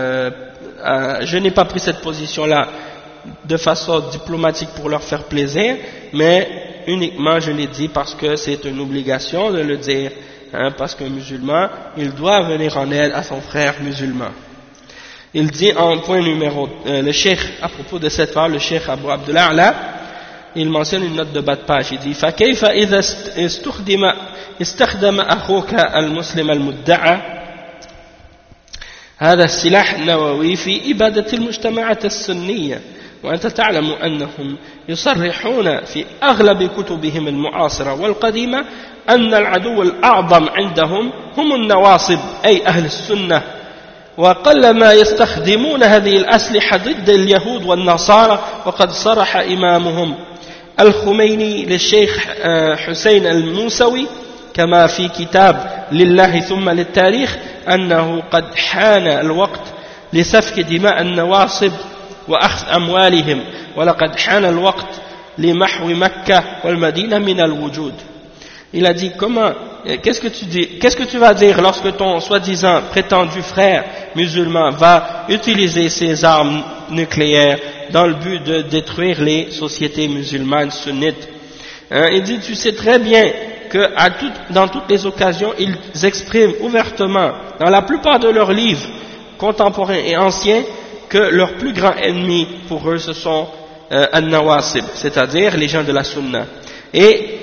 je n'ai pas pris cette position-là de façon diplomatique pour leur faire plaisir, mais uniquement je l'ai dit parce que c'est une obligation de le dire, parce qu'un musulman, il doit venir en aide à son frère musulman. Il dit en point numéro, le cheikh, à propos de cette parole, le cheikh Abu Abdullah A'la, il mentionne une note de bas de page, il dit فكيف إذا استخدم أخوك المسلم المدعى هذا السلاح النووي في إبادة المجتمعات السنية وأنت تعلم أنهم يصرحون في أغلب كتبهم المعاصرة والقديمة أن العدو الأعظم عندهم هم النواصب أي أهل السنة وقلما يستخدمون هذه الأسلحة ضد اليهود والنصارى وقد صرح إمامهم الخميني للشيخ حسين الموسوي كما في كتاب لله ثم للتاريخ أنه قد حان الوقت لسفك دماء النواصب وأخذ أموالهم ولقد حان الوقت لمحو مكة والمدينة من الوجود. Il a dit qu'est-ce que tu vas dire lorsque ton soi-disant prétendu frère musulman va utiliser ses armes nucléaires dans le but de détruire les sociétés musulmanes sunnites? Il dit, tu sais très bien que dans toutes les occasions, ils expriment ouvertement, dans la plupart de leurs livres contemporains et anciens, que leur plus grand ennemi pour eux, ce sont An-Nawasib, c'est-à-dire les gens de la Sunna. Et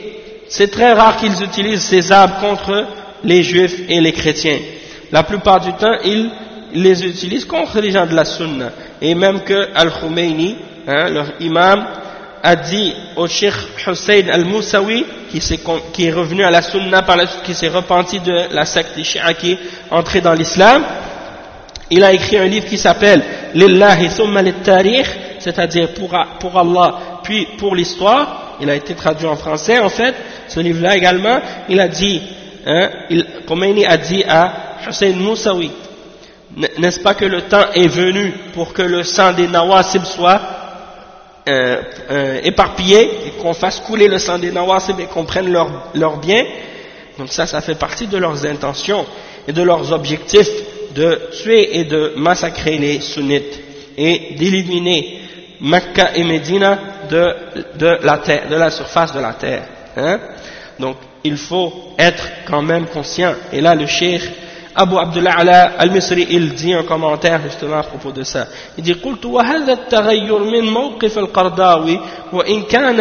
c'est très rare qu'ils utilisent ces armes contre les juifs et les chrétiens. La plupart du temps, ils les utilisent contre les gens de la sunna. Et même que Al-Khomeini, leur imam, a dit au Cheikh Hussein al-Moussawi, qui est revenu à la sunna par la suite, qui s'est repenti de la secte des Shia, qui est entré dans l'islam, il a écrit un livre qui s'appelle Lillahi thumma lit-tarikh, c'est-à-dire pour Allah puis pour l'histoire. Il a été traduit en français en fait, ce livre-là également. Il a dit, Khomeini a dit à Hussein Moussawi, n'est-ce pas que le temps est venu pour que le sang des Nawasib soit éparpillé, et qu'on fasse couler le sang des Nawasib et qu'on prenne leurs biens. Donc ça fait partie de leurs intentions et de leurs objectifs de tuer et de massacrer les sunnites et d'éliminer Mecca et Médina de la terre, de la surface de la terre. Donc il faut être quand même conscient. Et là le cheikh Abu Abdullah al-Misri, il dit un commentaire justement à propos de ça. Il dit قلت وهذا التغير من موقف القرضاوي وإن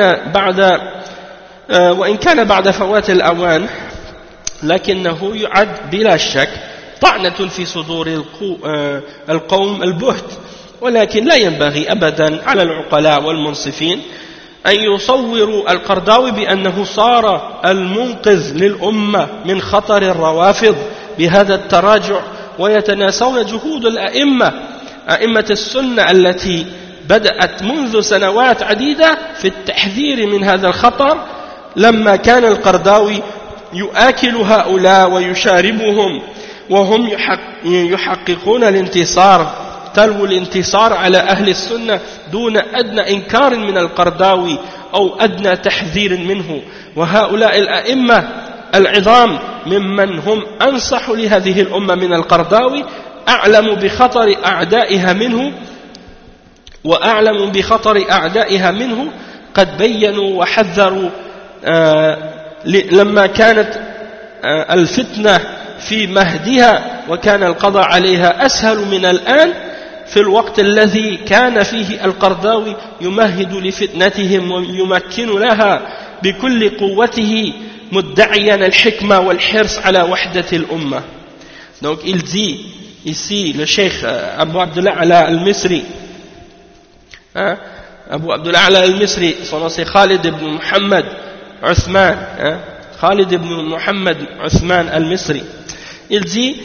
كان بعد فوات الأوان لكنه يعد بلا شك طعنة في صدور القوم البهت، ولكن لا ينبغي أبدا على العقلاء والمنصفين أن يصوروا القرضاوي بأنه صار المنقذ للأمة من خطر الروافض بهذا التراجع، ويتناسون جهود أئمة السنة التي بدأت منذ سنوات عديدة في التحذير من هذا الخطر، لما كان القرضاوي يؤكل هؤلاء ويشاربهم وهم يحققون الانتصار، تلو الانتصار على أهل السنة دون أدنى إنكار من القرضاوي أو أدنى تحذير منه. وهؤلاء الأئمة العظام ممن هم أنصح لهذه الأمة من القرضاوي أعلم بخطر أعدائها منه، وأعلم بخطر أعدائها منه قد بينوا وحذروا لما كانت الفتنة في مهدها وكان القضاء عليها أسهل من الآن، في الوقت الذي كان فيه القرضاوي يمهد لفتنتهم ويمكن لها بكل قوته مدعيا الحكمة والحرص على وحدة الأمة. Donc il dit ici le cheikh Abu Abdullah al-Misri, Abu Abdullah al-Misri, son nom c'est Khalid ibn Muhammad Uthman, Khalid ibn Muhammad Uthman al-Misri. Il dit,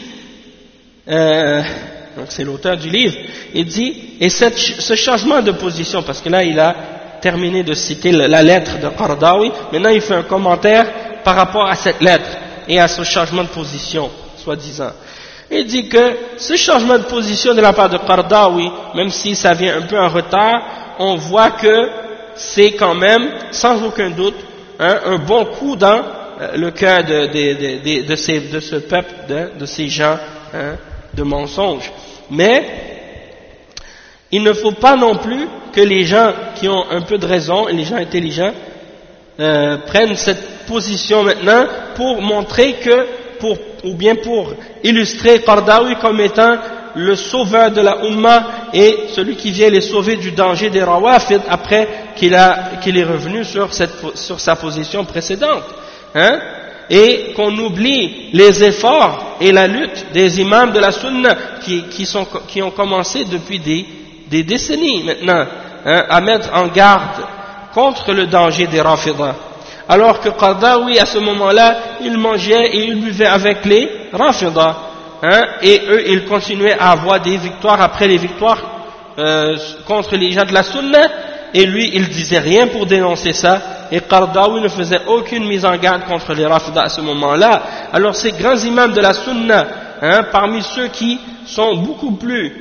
donc c'est l'auteur du livre, il dit, et ce changement de position, parce que là il a terminé de citer la lettre de Qardawi, maintenant il fait un commentaire par rapport à cette lettre et à ce changement de position, soi-disant. Il dit que ce changement de position de la part de Qardawi, même si ça vient un peu en retard, on voit que c'est quand même, sans aucun doute, un bon coup dans le cœur de ce peuple, de ces gens de mensonges. Mais il ne faut pas non plus que les gens qui ont un peu de raison, et les gens intelligents, prennent cette position maintenant pour montrer que, ou bien pour illustrer Qardawi comme étant le sauveur de la Ummah et celui qui vient les sauver du danger des Rawafid après qu'il est revenu sur sa position précédente. Et qu'on oublie les efforts et la lutte des imams de la Sunna qui ont commencé depuis des décennies maintenant à mettre en garde contre le danger des Rafidah. Alors que Qardawi à ce moment-là, il mangeait et il buvait avec les Rafidah, et eux ils continuaient à avoir des victoires après les victoires contre les gens de la Sunna, et lui il disait rien pour dénoncer ça, et Qardawi ne faisait aucune mise en garde contre les Rafidah à ce moment-là. Alors ces grands imams de la Sunna, parmi ceux qui sont beaucoup plus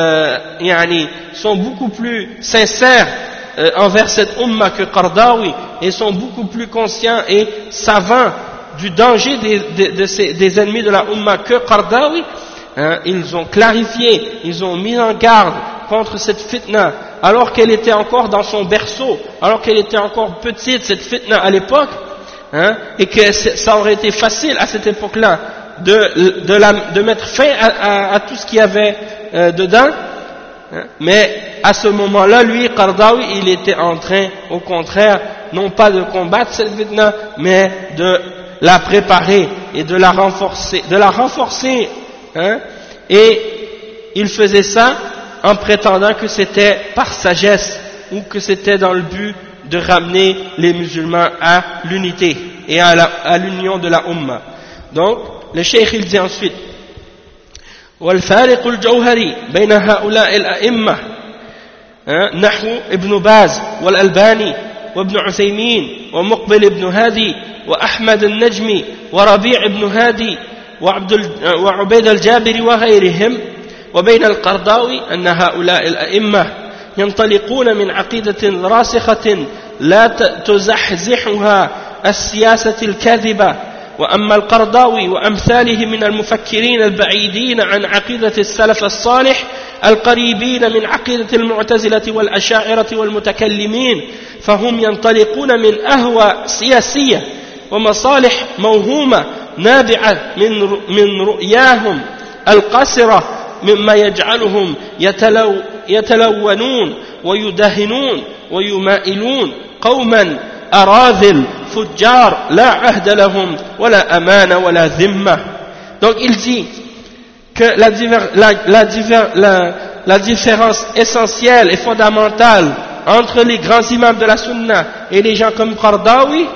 sincères envers cette Ummah que Qardawi, et sont beaucoup plus conscients et savants du danger des ennemis de la Ummah que Qardawi, ils ont clarifié, ils ont mis en garde contre cette fitna, alors qu'elle était encore dans son berceau, alors qu'elle était encore petite, cette fitna à l'époque, et que ça aurait été facile à cette époque-là de mettre fin à tout ce qu'il y avait dedans, mais à ce moment-là, lui, Qardawi, il était en train, au contraire, non pas de combattre cette fitna, mais de la préparer et de la renforcer, hein, et il faisait ça en prétendant que c'était par sagesse ou que c'était dans le but de ramener les musulmans à l'unité et à l'union de la Ummah. Donc, le cheikh il dit ensuite والفارق الجوهري بين هؤلاء الأئمة نحو ابن باز والألباني وابن عثيمين ومقبل ابن هادي وأحمد النجمي وربيع ابن هادي وعبيد الجابري وغيرهم وبين القرضاوي أن هؤلاء الأئمة ينطلقون من عقيدة راسخة لا تزحزحها السياسة الكاذبة وأما القرضاوي وأمثاله من المفكرين البعيدين عن عقيدة السلف الصالح القريبين من عقيدة المعتزلة والأشاعرة والمتكلمين فهم ينطلقون من أهوى سياسية ومصالح موهومة نابعة من رؤياهم القاصرة مما يجعلهم يتلونون ويدهنون ويمائلون قوما أراذل فجار لا عهد لهم ولا أمانة ولا ذمة. Donc il dit que la différence essentielle et fondamentale entre les grands imams de la sunna et les gens comme Qardawi,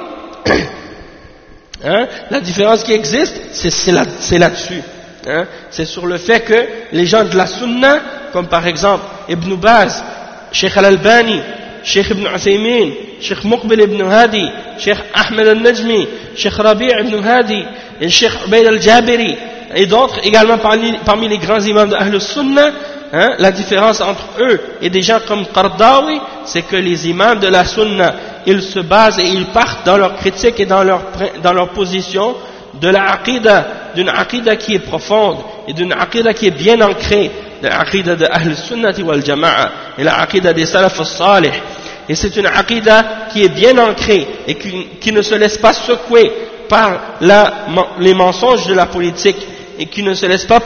hein, la différence qui existe, c'est là-dessus. Hein, c'est sur le fait que les gens de la sunna, comme par exemple Ibn Baz, Sheikh Al-Albani, Sheikh Ibn Uthaymin, Sheikh Muqbil Ibn Hadi, Sheikh Ahmed Al-Najmi, Sheikh Rabi' Ibn Hadi, et Sheikh Ubayd Al-Jabiri, et d'autres également parmi les grands imams de Ahl Sunnah, hein, la différence entre eux et des gens comme Qardawi, c'est que les imams de la Sunna, ils se basent et ils partent dans leur critique et dans leur position de la aqida, d'une aqida qui est profonde et d'une aqida qui est bien ancrée, de l'aqida de Ahl Sunnati wal Jama'a et la aqida des Salaf Salih. Et c'est une aqida qui est bien ancrée et qui ne se laisse pas secouer par les mensonges de la politique et qui ne se laisse pas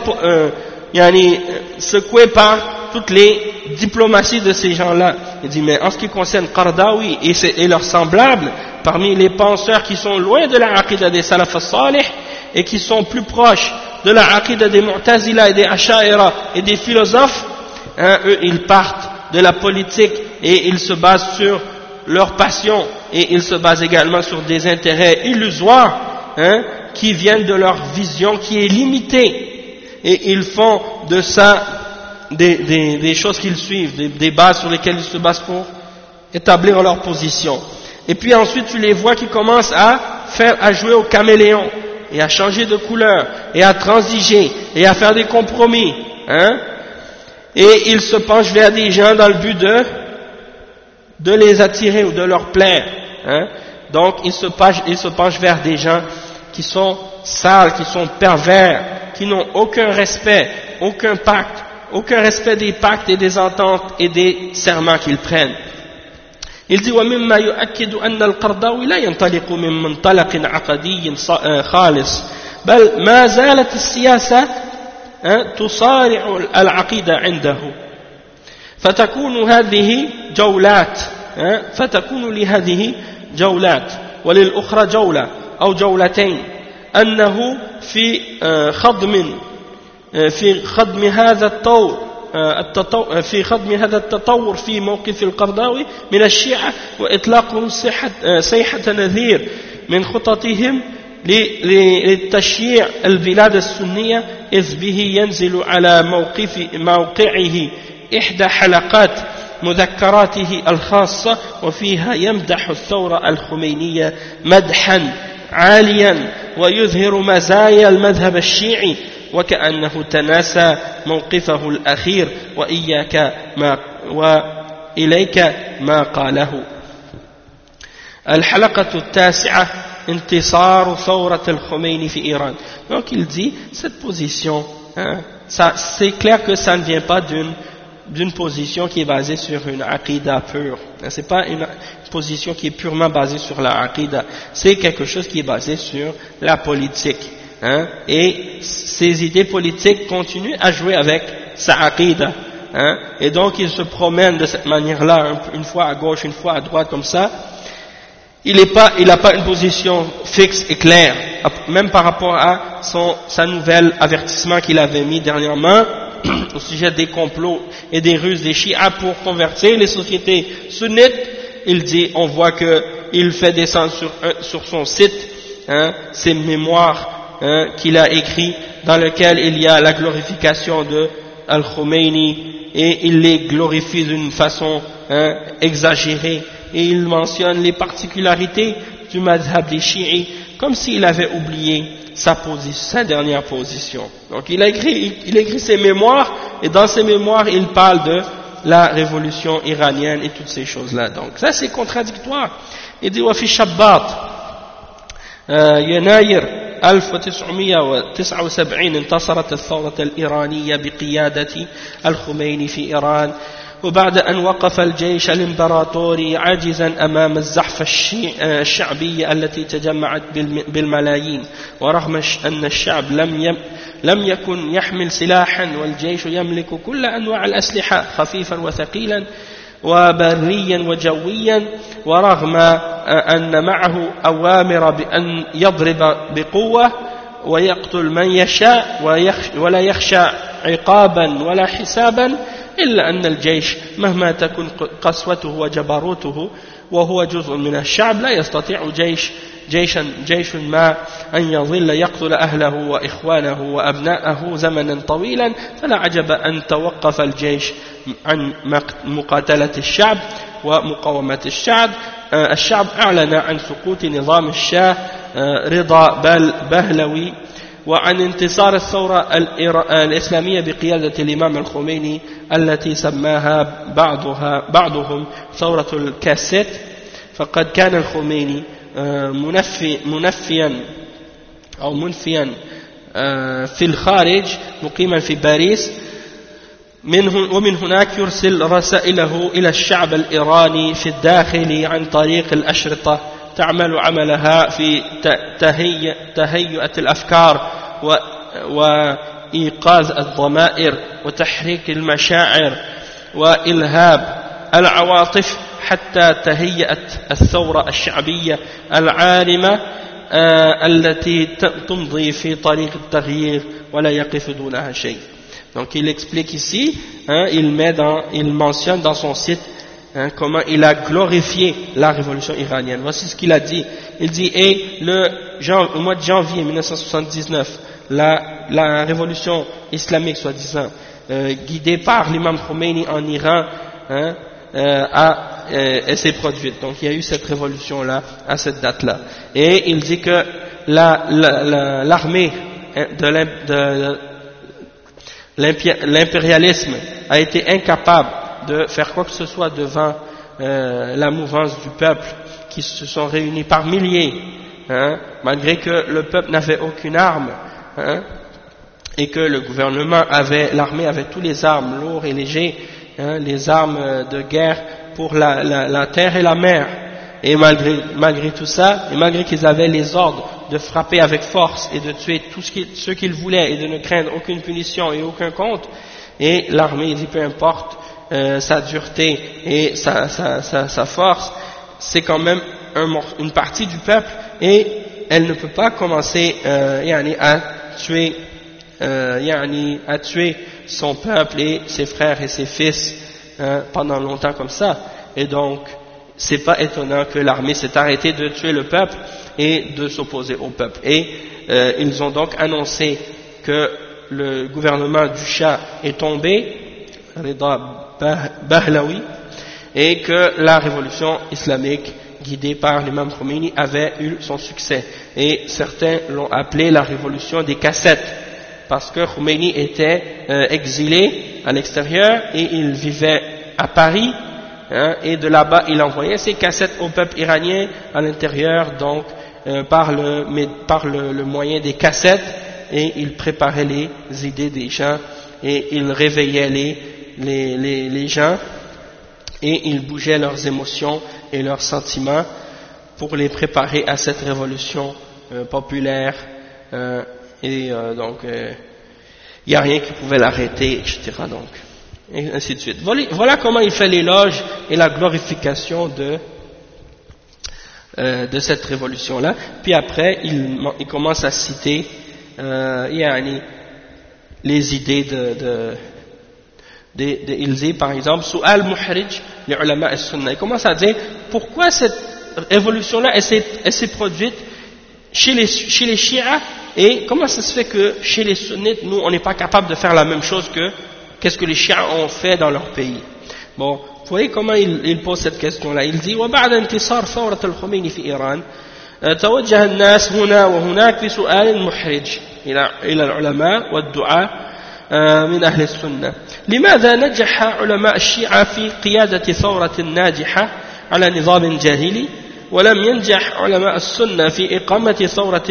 secouer par toutes les diplomaties de ces gens-là. Il dit, mais en ce qui concerne Qardawi et leurs semblables, parmi les penseurs qui sont loin de la aqida des Salaf Salih et qui sont plus proches de la aqida des Mu'tazila et des Asha'ira et des philosophes, hein, eux ils partent de la politique et ils se basent sur leur passion et ils se basent également sur des intérêts illusoires, hein, qui viennent de leur vision qui est limitée, et ils font de ça des choses qu'ils suivent, des bases sur lesquelles ils se basent pour établir leur position. Et puis ensuite tu les vois qui commencent à jouer au caméléon et à changer de couleur et à transiger et à faire des compromis, hein, et ils se penchent vers des gens dans le but de les attirer ou de leur plaire, hein. Donc ils se penchent vers des gens qui sont sales, qui sont pervers, qui n'ont aucun respect, aucun respect des pactes et des ententes et des serments qu'ils prennent. Il dit ومما يؤكد أن القرضاوي لا ينطلق من منطلق عقدي خالص بل ما زالت السياسة تصارع العقيدة عنده فتكون لهذه جولات وللأخرى جولة أو جولتين أنه في خضم هذا التطور في موقف القرضاوي من الشيعة وإطلاقهم صيحة نذير من خططهم لتشييع البلاد السنية إذ به ينزل على موقعه إحدى حلقات مذكراته الخاصة وفيها يمدح الثورة الخمينية مدحا عاليا ويظهر مزايا المذهب الشيعي وكأنه تناسى موقفه الأخير وإليك ما قاله. الحلقة التاسعة انتصار ثورة الخميني في إيران. Donc il dit cette position, hein, c'est clair que ça ne vient pas d'une position qui est basée sur une aqida pure. C'est pas une position qui est purement basée sur la aqida. C'est quelque chose qui est basé sur la politique. Hein, et ces idées politiques continuent à jouer avec sa aqida, hein, et donc il se promène de cette manière-là, une fois à gauche, une fois à droite comme ça, il n'a pas une position fixe et claire, même par rapport à sa nouvel avertissement qu'il avait mis dernièrement au sujet des complots et des ruses des chiites pour convertir les sociétés sunnites. Il dit, on voit qu'il fait descendre sur son site ses mémoires qu'il a écrits, dans lesquels il y a la glorification de Al-Khomeini, et il les glorifie d'une façon exagérée, et il mentionne les particularités du madhab des chiites, comme s'il avait oublié sa dernière position. Donc il a écrit ses mémoires, et dans ses mémoires il parle de la révolution iranienne et toutes ces choses-là. Donc ça c'est contradictoire. Il dit وفي شباط يناير 1979 انتصرت الثورة الإيرانية بقيادة الخميني في إيران، وبعد أن وقف الجيش الإمبراطوري عاجزا أمام الزحف الشعبية التي تجمعت بالملايين، ورغم أن الشعب لم يكن يحمل سلاحا والجيش يملك كل أنواع الأسلحة خفيفا وثقيلا وبريا وجويا، ورغم أن معه أوامر بأن يضرب بقوة ويقتل من يشاء ولا يخشى عقابا ولا حسابا، إلا أن الجيش مهما تكن قسوته وجبروته وهو جزء من الشعب لا يستطيع جيش ما أن يظل يقتل أهله وإخوانه وأبناءه زمنا طويلا، فلا عجب أن توقف الجيش عن مقاتلة الشعب ومقاومة الشعب. الشعب أعلن عن سقوط نظام الشاه رضا بهلوي وعن انتصار الثورة الإسلامية بقيادة الإمام الخميني التي سماها بعضهم ثورة الكاسيت. فقد كان الخميني منفيا في الخارج مقيما في باريس، ومن هناك يرسل رسائله إلى الشعب الإيراني في الداخل عن طريق الأشرطة تعمل عملها في تهيئة الأفكار وإيقاظ الضمائر وتحريك المشاعر وإلهاب العواطف حتى تهيئت الثورة الشعبية العارمة التي تمضي في طريق التغيير ولا يقف دونها شيء. Donc il explique ici, il mentionne dans son site comment il a glorifié la révolution iranienne. Voici ce qu'il a dit. Il dit, au mois de janvier 1979, la révolution islamique, soi-disant, guidée par l'imam Khomeini en Iran, elle s'est produite. Donc il y a eu cette révolution-là, à cette date-là. Et il dit que l'armée de l'impérialisme a été incapable de faire quoi que ce soit devant la mouvance du peuple qui se sont réunis par milliers, malgré que le peuple n'avait aucune arme, et que le gouvernement l'armée avait tous les armes lourdes et légers, les armes de guerre pour la terre et la mer. Et malgré tout ça, et malgré qu'ils avaient les ordres de frapper avec force et de tuer tous ceux qu'ils voulaient et de ne craindre aucune punition et aucun compte, et l'armée dit peu importe sa dureté et sa force, c'est quand même une partie du peuple, et elle ne peut pas commencer à tuer son peuple et ses frères et ses fils pendant longtemps comme ça. Et donc c'est pas étonnant que l'armée s'est arrêtée de tuer le peuple et de s'opposer au peuple. Et ils ont donc annoncé que le gouvernement du Shah est tombé, Rida Pahlavi, et que la révolution islamique guidée par l'imam Khomeini avait eu son succès. Et certains l'ont appelé la révolution des cassettes, parce que Khomeini était exilé à l'extérieur et il vivait à Paris, et de là-bas il envoyait ses cassettes au peuple iranien à l'intérieur, donc par le moyen des cassettes, et il préparait les idées des gens et il réveillait les gens et il bougeait leurs émotions et leurs sentiments pour les préparer à cette révolution populaire, donc il n'y a rien qui pouvait l'arrêter, etc. donc, et ainsi de suite. Voilà comment il fait l'éloge et la glorification de cette révolution-là. Puis après, il commence à citer les idées il dit par exemple Su'al Muhrij les ulama as-sunnah. Il commence à dire pourquoi cette révolution-là elle s'est produite chez les chiites, et comment ça se fait que chez les sunnites nous on n'est pas capable de faire la même chose qu'est-ce que les chiites ont fait dans leur pays. Bon, vous voyez comment il pose cette question-là. Il dit وبعد انتصار ثورة الخميني في إيران توجه الناس هنا وهناك بسؤال محرج إلى العلماء والدعاة من أهل السنة. لماذا نجح علماء الشيعة في قيادة ثورة ناجحة على نظام جاهلي ولم ينجح علماء السنة في إقامة ثورة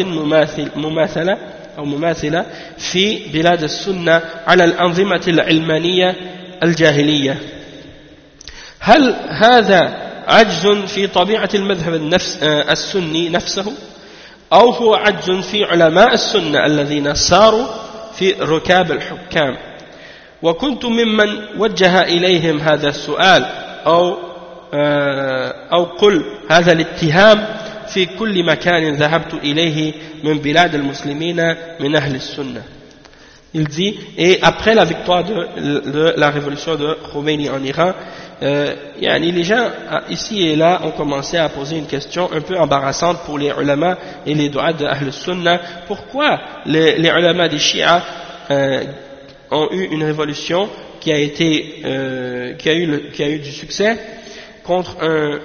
مماثلة في بلاد السنة على الأنظمة العلمانية الجاهلية؟ هل هذا عجز في طبيعة المذهب السني نفسه أو هو عجز في علماء السنة الذين ساروا في ركاب الحكام؟ وكنت ممن وجه إليهم هذا السؤال أو قل هذا الاتهام في كل مكان ذهبت إليه من بلاد المسلمين من أهل السنة. Il dit, et après la victoire de la révolution de Khomeini en Iran, les gens ici et là ont commencé à poser une question un peu embarrassante pour les ulama et les du'at de Ahl Sunnah. Pourquoi les ulama des Shia ont eu une révolution qui a eu du succès contre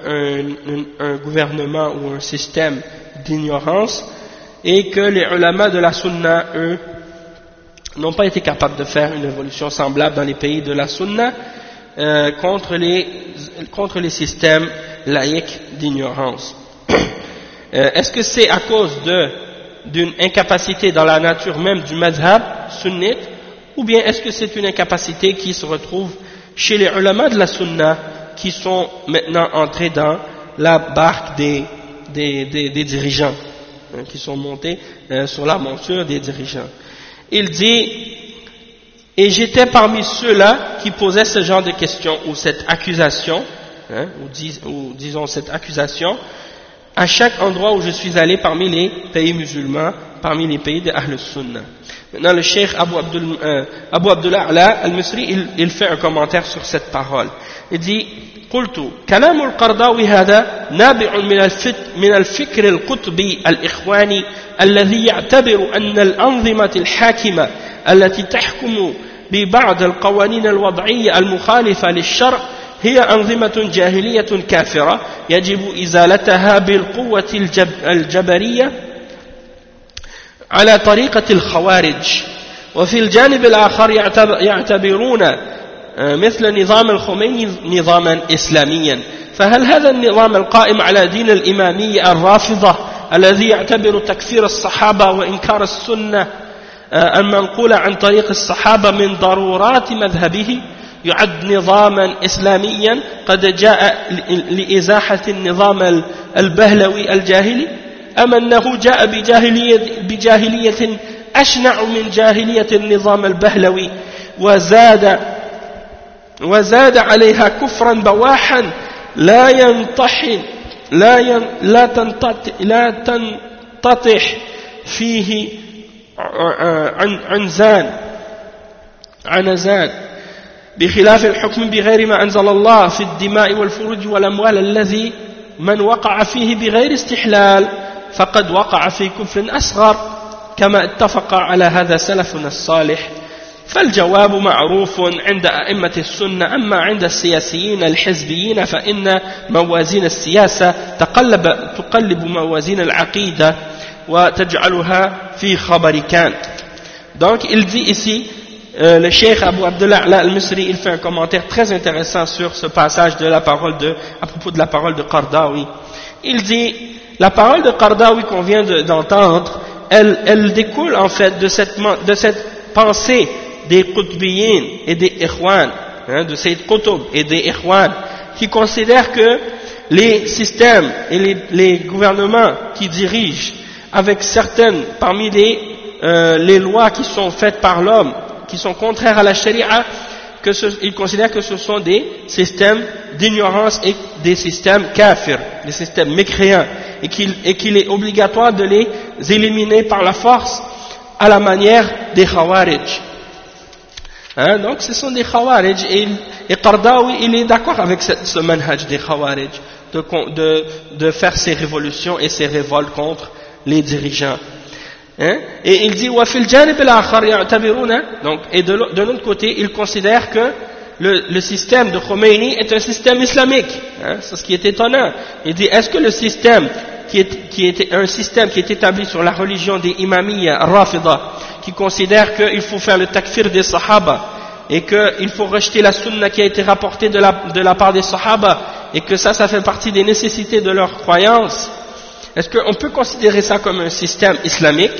un gouvernement ou un système d'ignorance, et que les ulama de la Sunna, eux, n'ont pas été capables de faire une révolution semblable dans les pays de la Sunna contre les systèmes laïques d'ignorance. Est-ce que c'est à cause d'une incapacité dans la nature même du madhab sunnite, ou bien est-ce que c'est une incapacité qui se retrouve chez les ulama de la Sunna qui sont maintenant entrés dans la barque des dirigeants, qui sont montés sur la monture des dirigeants? Il dit, et j'étais parmi ceux-là qui posaient ce genre de questions ou cette accusation, ou disons cette accusation, à chaque endroit où je suis allé parmi les pays musulmans, parmi les pays de Ahl Sunnah. Maintenant le cheikh Abu Abdullah al-Misri, il fait un commentaire sur cette parole. Il dit, قلت كلام القرضاوي هذا نابع من الفكر القطبي الإخواني الذي يعتبر أن الأنظمة الحاكمة التي تحكم ببعض القوانين الوضعية المخالفة للشرع هي أنظمة جاهلية كافرة يجب إزالتها بالقوة الجبرية على طريقة الخوارج. وفي الجانب الآخر يعتبرون مثل نظام الخميني نظاما إسلاميا. فهل هذا النظام القائم على دين الإمامية الرافضة الذي يعتبر تكفير الصحابة وإنكار السنة المنقولة عن طريق الصحابة من ضرورات مذهبه يعد نظاما إسلاميا قد جاء لإزاحة النظام البهلوي الجاهلي، أم أنه جاء بجاهلية أشنع من جاهلية النظام البهلوي وزاد عليها كفرا بواحا لا تنتطح فيه عنزان بخلاف الحكم بغير ما أنزل الله في الدماء والفروج والأموال الذي من وقع فيه بغير استحلال فقد وقع في كفر أصغر كما اتفق على هذا سلفنا الصالح. فالجواب معروف عند أئمة السنة. أما عند السياسيين الحزبيين فإن موازين السياسة تقلب موازين العقيدة وتجعلها في خبر كان. Donc il dit ici, le cheikh Abu Abdullah al-Misri, il fait un commentaire très intéressant sur ce passage de la parole à propos de la parole de Qardawi. Il dit, la parole de Qardawi qu'on vient d'entendre, elle découle en fait de cette pensée des Qutbiyin et des Ikhwan, de Sayyid Qutb et des Ikhwan, qui considèrent que les systèmes et les gouvernements qui dirigent avec certaines parmi les lois qui sont faites par l'homme, qui sont contraires à la sharia, ils considèrent que ce sont des systèmes d'ignorance et des systèmes kafir, des systèmes mécréants, et qu'il est obligatoire de les éliminer par la force à la manière des Khawarij. Donc ce sont des Khawarij, et Qardawi il est d'accord avec ce manhaj des Khawarij, de faire ces révolutions et ces révoltes contre les dirigeants. Et il dit وَفِي الْجَانِبِ الْآخَرِ يَعْتَبِرُونَ, donc, et de l'autre côté il considère que le système de Khomeini est un système islamique. C'est ce qui est étonnant. Il dit, est-ce que le système qui est établi sur la religion des imamiyya, Rafida, qui considère qu'il faut faire le takfir des sahaba et qu'il faut rejeter la sunna qui a été rapportée de la part des sahaba et que ça fait partie des nécessités de leur croyance, est-ce qu'on peut considérer ça comme un système islamique?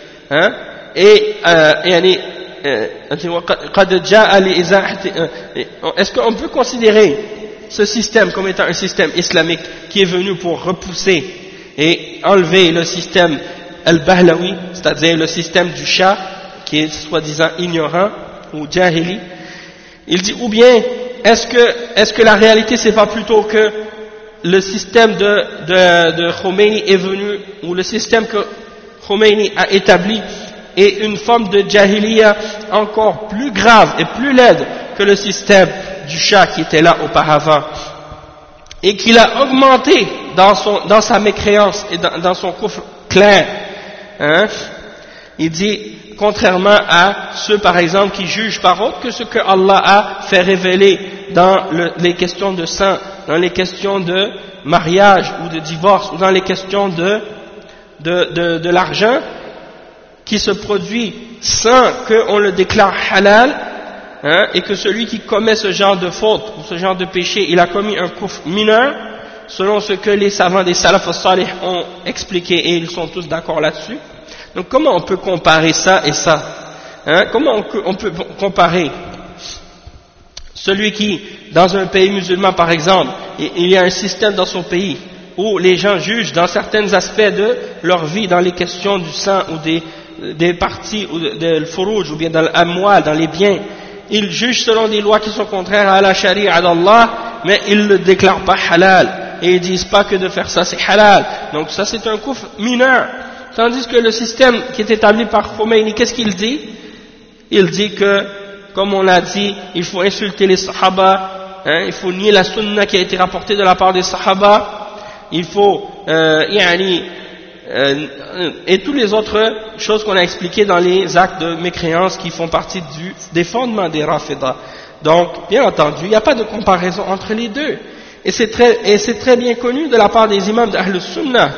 Est-ce qu'on peut considérer ce système comme étant un système islamique qui est venu pour repousser et enlever le système al-Bahlawi, c'est-à-dire le système du Shah qui est soi-disant ignorant ou jahili? Il dit, ou bien est-ce que la réalité c'est pas plutôt que le système de Khomeini est venu, ou le système que Khomeini a établi est une forme de jahiliya encore plus grave et plus laide que le système du Shah qui était là auparavant, et qu'il a augmenté dans sa mécréance et dans son kufr clair. Il dit, contrairement à ceux par exemple qui jugent par autre que ce que Allah a fait révéler dans les questions de sang, dans les questions de mariage ou de divorce, ou dans les questions de l'argent qui se produit sans qu'on le déclare halal, et que celui qui commet ce genre de faute ou ce genre de péché, il a commis un kufr mineur, selon ce que les savants des salaf as-salih ont expliqué, et ils sont tous d'accord là-dessus. Donc comment on peut comparer ça et ça? Comment on peut comparer celui qui, dans un pays musulman par exemple, il y a un système dans son pays où les gens jugent dans certains aspects de leur vie, dans les questions du sang ou des parties, ou de l'furuj, ou bien dans l'amwal, dans les biens, ils jugent selon des lois qui sont contraires à la charia d'Allah, mais ils ne le déclarent pas halal, et ils disent pas que de faire ça c'est halal. Donc ça c'est un kufr mineur. Tandis que le système qui est établi par Khomeini, qu'est-ce qu'il dit? Il dit que, comme on l'a dit, il faut insulter les sahaba, il faut nier la sunna qui a été rapportée de la part des sahaba, il faut et toutes les autres choses qu'on a expliquées dans les actes de mécréance qui font partie des fondements des Rafida. Donc, bien entendu, il n'y a pas de comparaison entre les deux. Et c'est très bien connu de la part des imams d'Ahl Sunnah.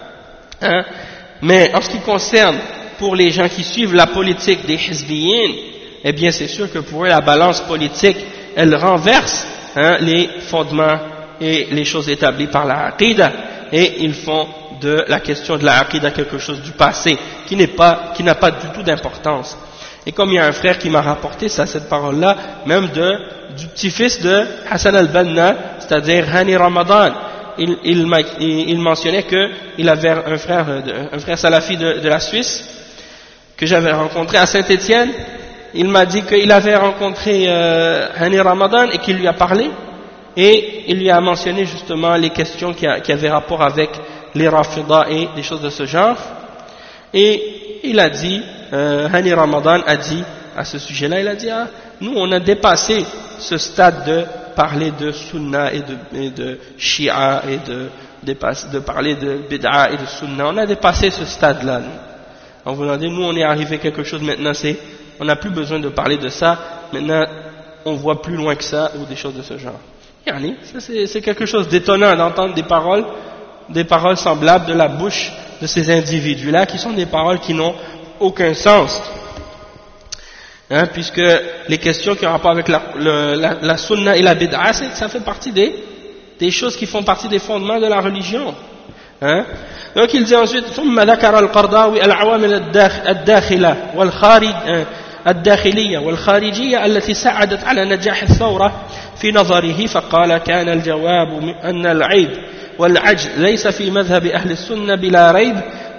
Mais en ce qui concerne pour les gens qui suivent la politique des Hizbiyin, eh bien c'est sûr que pour eux la balance politique, elle renverse les fondements et les choses établies par la Aqidah, et ils font de la question de la Aqidah quelque chose du passé, qui n'a pas du tout d'importance. Et comme il y a un frère qui m'a rapporté cette parole-là, même du petit-fils de Hassan al-Banna, c'est-à-dire Hani Ramadan, il mentionnait qu'il avait un frère salafi de la Suisse, que j'avais rencontré à Saint-Étienne. Il m'a dit qu'il avait rencontré Hani Ramadan et qu'il lui a parlé, et il lui a mentionné justement les questions qui avaient rapport avec les Rafida et des choses de ce genre. Et il a dit, Hani Ramadan a dit à ce sujet-là, il a dit, nous on a dépassé ce stade de parler de Sunna et de Shia et de parler de Bid'a et de Sunna. On a dépassé ce stade-là, nous. On vous a dit, nous on est arrivé à quelque chose maintenant, on n'a plus besoin de parler de ça, maintenant on voit plus loin que ça, ou des choses de ce genre. C'est quelque chose d'étonnant d'entendre des paroles semblables de la bouche de ces individus-là, qui sont des paroles qui n'ont aucun sens. Puisque les questions qui ont rapport avec la sunna et la bid'a, ça fait partie des choses qui font partie des fondements de la religion. Donc il dit ensuite, ثم ذكر القرضاوي العوامل الداخلة الداخلية والخارجية التي ساعدت على نجاح الثورة في نظره، فقال كان الجواب أن العيب والعجز ليس في مذهب أهل السنة بلا ريب،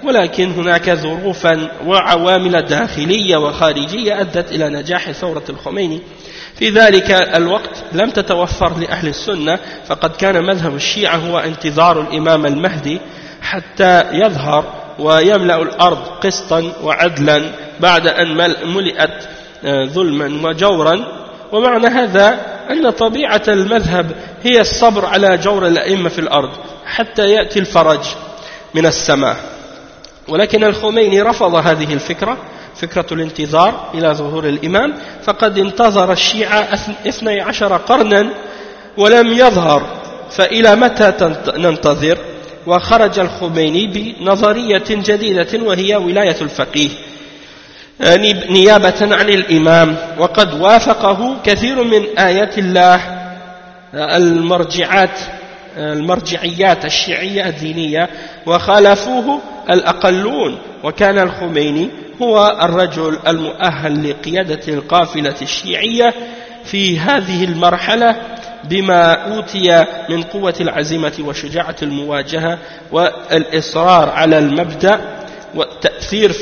ولكن هناك ظروفا وعوامل داخلية وخارجية أدت إلى نجاح ثورة الخميني في ذلك الوقت لم تتوفر لأهل السنة، فقد كان مذهب الشيعة هو انتظار الإمام المهدي حتى يظهر ويملأ الأرض قسطا وعدلا بعد أن ملئت ظلما وجورا. ومعنى هذا أن طبيعة المذهب هي الصبر على جور الأئمة في الأرض حتى يأتي الفرج من السماء. ولكن الخميني رفض هذه الفكرة، فكرة الانتظار إلى ظهور الإمام، فقد انتظر الشيعة 12 قرنا ولم يظهر، فإلى متى ننتظر؟ وخرج الخميني بنظرية جديدة وهي ولاية الفقيه نيابة عن الإمام، وقد وافقه كثير من آيات الله المرجعيات الشيعية الدينية، وخالفوه الأقلون. وكان الخميني هو الرجل المؤهل لقيادة القافلة الشيعية في هذه المرحلة بما أوتي من قوة العزيمة وشجاعة المواجهة والإصرار على المبدأ والتأثير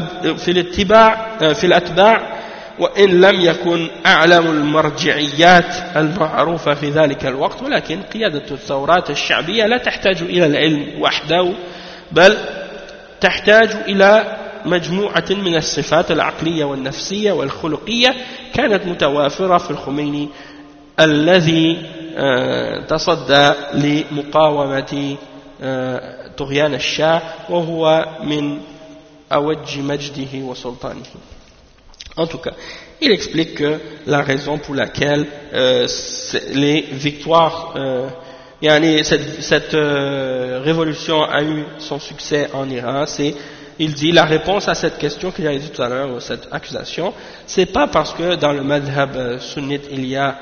في الأتباع، وإن لم يكن أعلم المرجعيات المعروفة في ذلك الوقت. ولكن قيادة الثورات الشعبية لا تحتاج إلى العلم وحده، بل تحتاج إلى مجموعة من الصفات العقلية والنفسية والخلقية كانت متوافرة في الخميني الذي تصدى لمقاومة طغيان الشاه وهو من أوج مجده وسلطانه. En tout cas, il explique que la raison pour laquelle les victoires, cette révolution a eu son succès en Iran, c'est, il dit, la réponse à cette question qu'il a dit tout à l'heure, ou cette accusation, c'est pas parce que dans le madhab sunnite il y a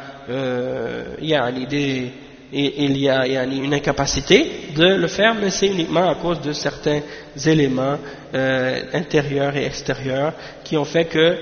une incapacité de le faire, mais c'est uniquement à cause de certains éléments intérieurs et extérieurs qui ont fait que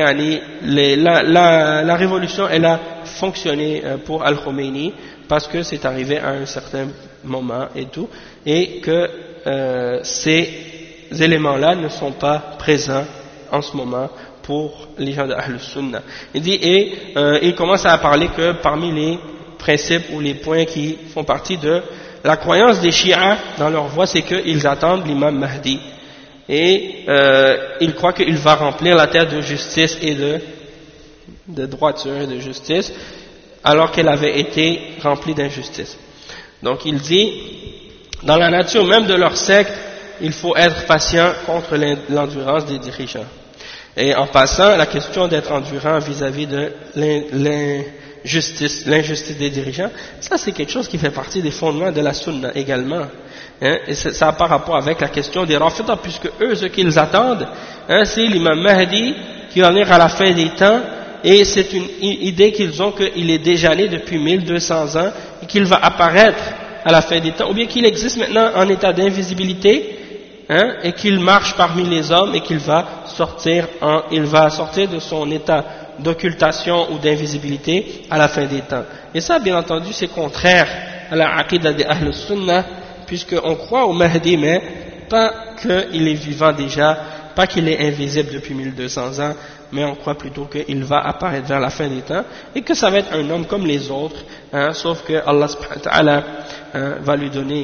la révolution elle a fonctionné pour Al-Khomeini parce que c'est arrivé à un certain moment et tout, et que ces éléments-là ne sont pas présents en ce moment pour les gens de Ahl Sunnah. Il dit, il commence à parler que parmi les principes ou les points qui font partie de la croyance des Shia dans leur voie, c'est qu'ils attendent l'imam Mahdi. Et ils croient qu'il va remplir la terre de justice et de droiture et de justice, alors qu'elle avait été remplie d'injustice. Donc il dit, dans la nature même de leur secte, il faut être patient contre l'endurance des dirigeants. Et en passant, la question d'être endurant vis-à-vis de l'injustice des dirigeants, ça c'est quelque chose qui fait partie des fondements de la sunna également. Et ça a par rapport avec la question des Rafidah, puisque eux, ce qu'ils attendent, c'est l'imam Mahdi qui va venir à la fin des temps, et c'est une idée qu'ils ont qu'il est déjà né depuis 1200 ans, et qu'il va apparaître à la fin des temps, ou bien qu'il existe maintenant en état d'invisibilité, et qu'il marche parmi les hommes, et qu'il va sortir de son état d'occultation ou d'invisibilité à la fin des temps. Et ça, bien entendu, c'est contraire à la aqidah des Ahl Sunnah, puisqu'on croit au Mahdi, mais pas qu'il est vivant déjà, pas qu'il est invisible depuis 1200 ans, mais on croit plutôt qu'il va apparaître vers la fin des temps, et que ça va être un homme comme les autres, sauf que Allah subhanahu wa ta'ala va lui donner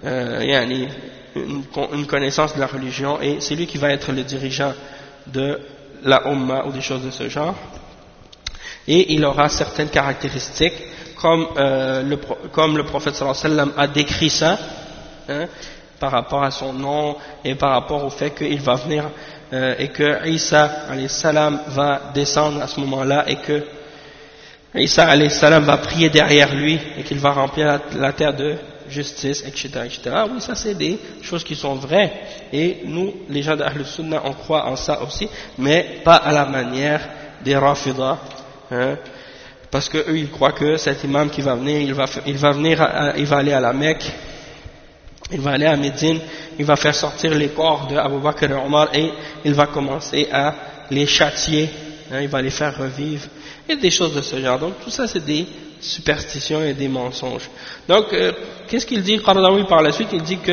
une connaissance de la religion, et c'est lui qui va être le dirigeant de la Ummah ou des choses de ce genre, et il aura certaines caractéristiques, comme le prophète sallallahu alayhi wa sallam a décrit ça, par rapport à son nom et par rapport au fait qu'il va venir et que Isa alayhi salam va descendre à ce moment-là, et que Isa alayhi salam va prier derrière lui et qu'il va remplir la terre de justice, etc., etc. Oui, ça c'est des choses qui sont vraies, et nous, les gens d'Ahl Sunnah, on croit en ça aussi, mais pas à la manière des Rafidah, parce que eux ils croient que cet imam qui va venir, il va aller à la Mecque, il va aller à Médine, il va faire sortir les corps de Abu Bakr et Omar, et il va commencer à les châtier, il va les faire revivre, et des choses de ce genre. Donc tout ça c'est des superstitions et des mensonges. Donc qu'est-ce qu'il dit Qaradawi par la suite? Il dit que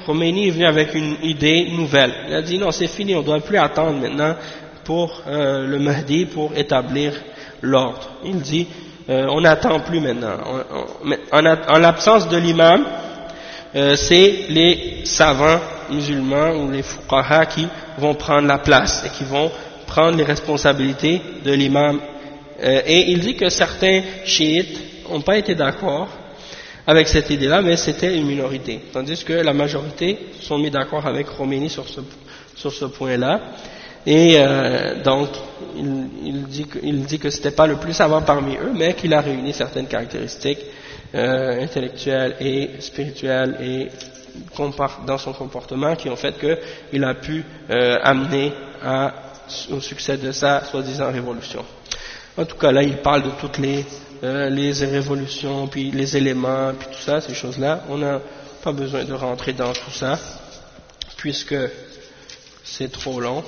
Khomeini est venu avec une idée nouvelle. Il a dit non, c'est fini, on ne doit plus attendre maintenant pour le Mahdi pour établir l'ordre. Il dit on n'attend plus maintenant. En l'absence de l'imam, c'est les savants musulmans ou les fuqaha qui vont prendre la place et qui vont prendre les responsabilités de l'imam. Et il dit que certains chiites n'ont pas été d'accord avec cette idée-là, mais c'était une minorité. Tandis que la majorité sont mis d'accord avec Khomeini sur ce point-là. Et donc, il dit que c'était pas le plus savant parmi eux, mais qu'il a réuni certaines caractéristiques intellectuelles et spirituelles et dans son comportement qui ont fait qu'il a pu amener au succès de sa soi-disant révolution. En tout cas, là, il parle de toutes les révolutions, puis les éléments, puis tout ça, ces choses-là. On n'a pas besoin de rentrer dans tout ça, puisque c'est trop long.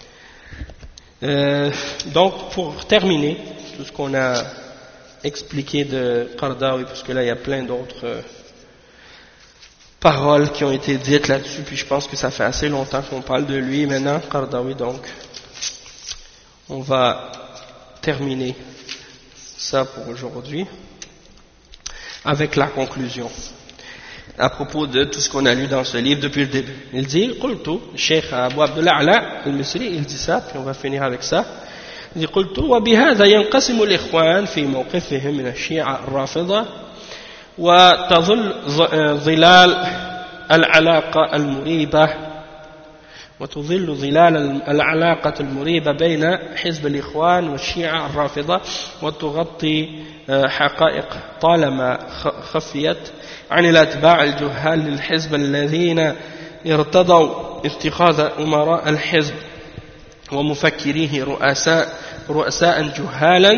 Donc, pour terminer, tout ce qu'on a expliqué de Qaradawi, parce que là, il y a plein d'autres paroles qui ont été dites là-dessus, puis je pense que ça fait assez longtemps qu'on parle de lui maintenant, Qaradawi, donc on va terminer ça pour aujourd'hui avec la conclusion à propos de tout ce qu'on a lu dans ce livre depuis le début. Il dit, قلت Cheikh Abu Abdullah Ala al-Misri, il dit ça, puis on va finir avec ça. Il dit, قلت وبهذا ينقسم الإخوان في موقفهم من الشيعة الرافضة وتظل ظلال العلاقة المريبة وتظل ظلال العلاقة المريبة بين حزب الإخوان والشيعة الرافضة وتغطي حقائق طالما خفيت عن الأتباع الجهال للحزب الذين ارتضوا اتخاذ أمراء الحزب ومفكريه رؤساء جهالا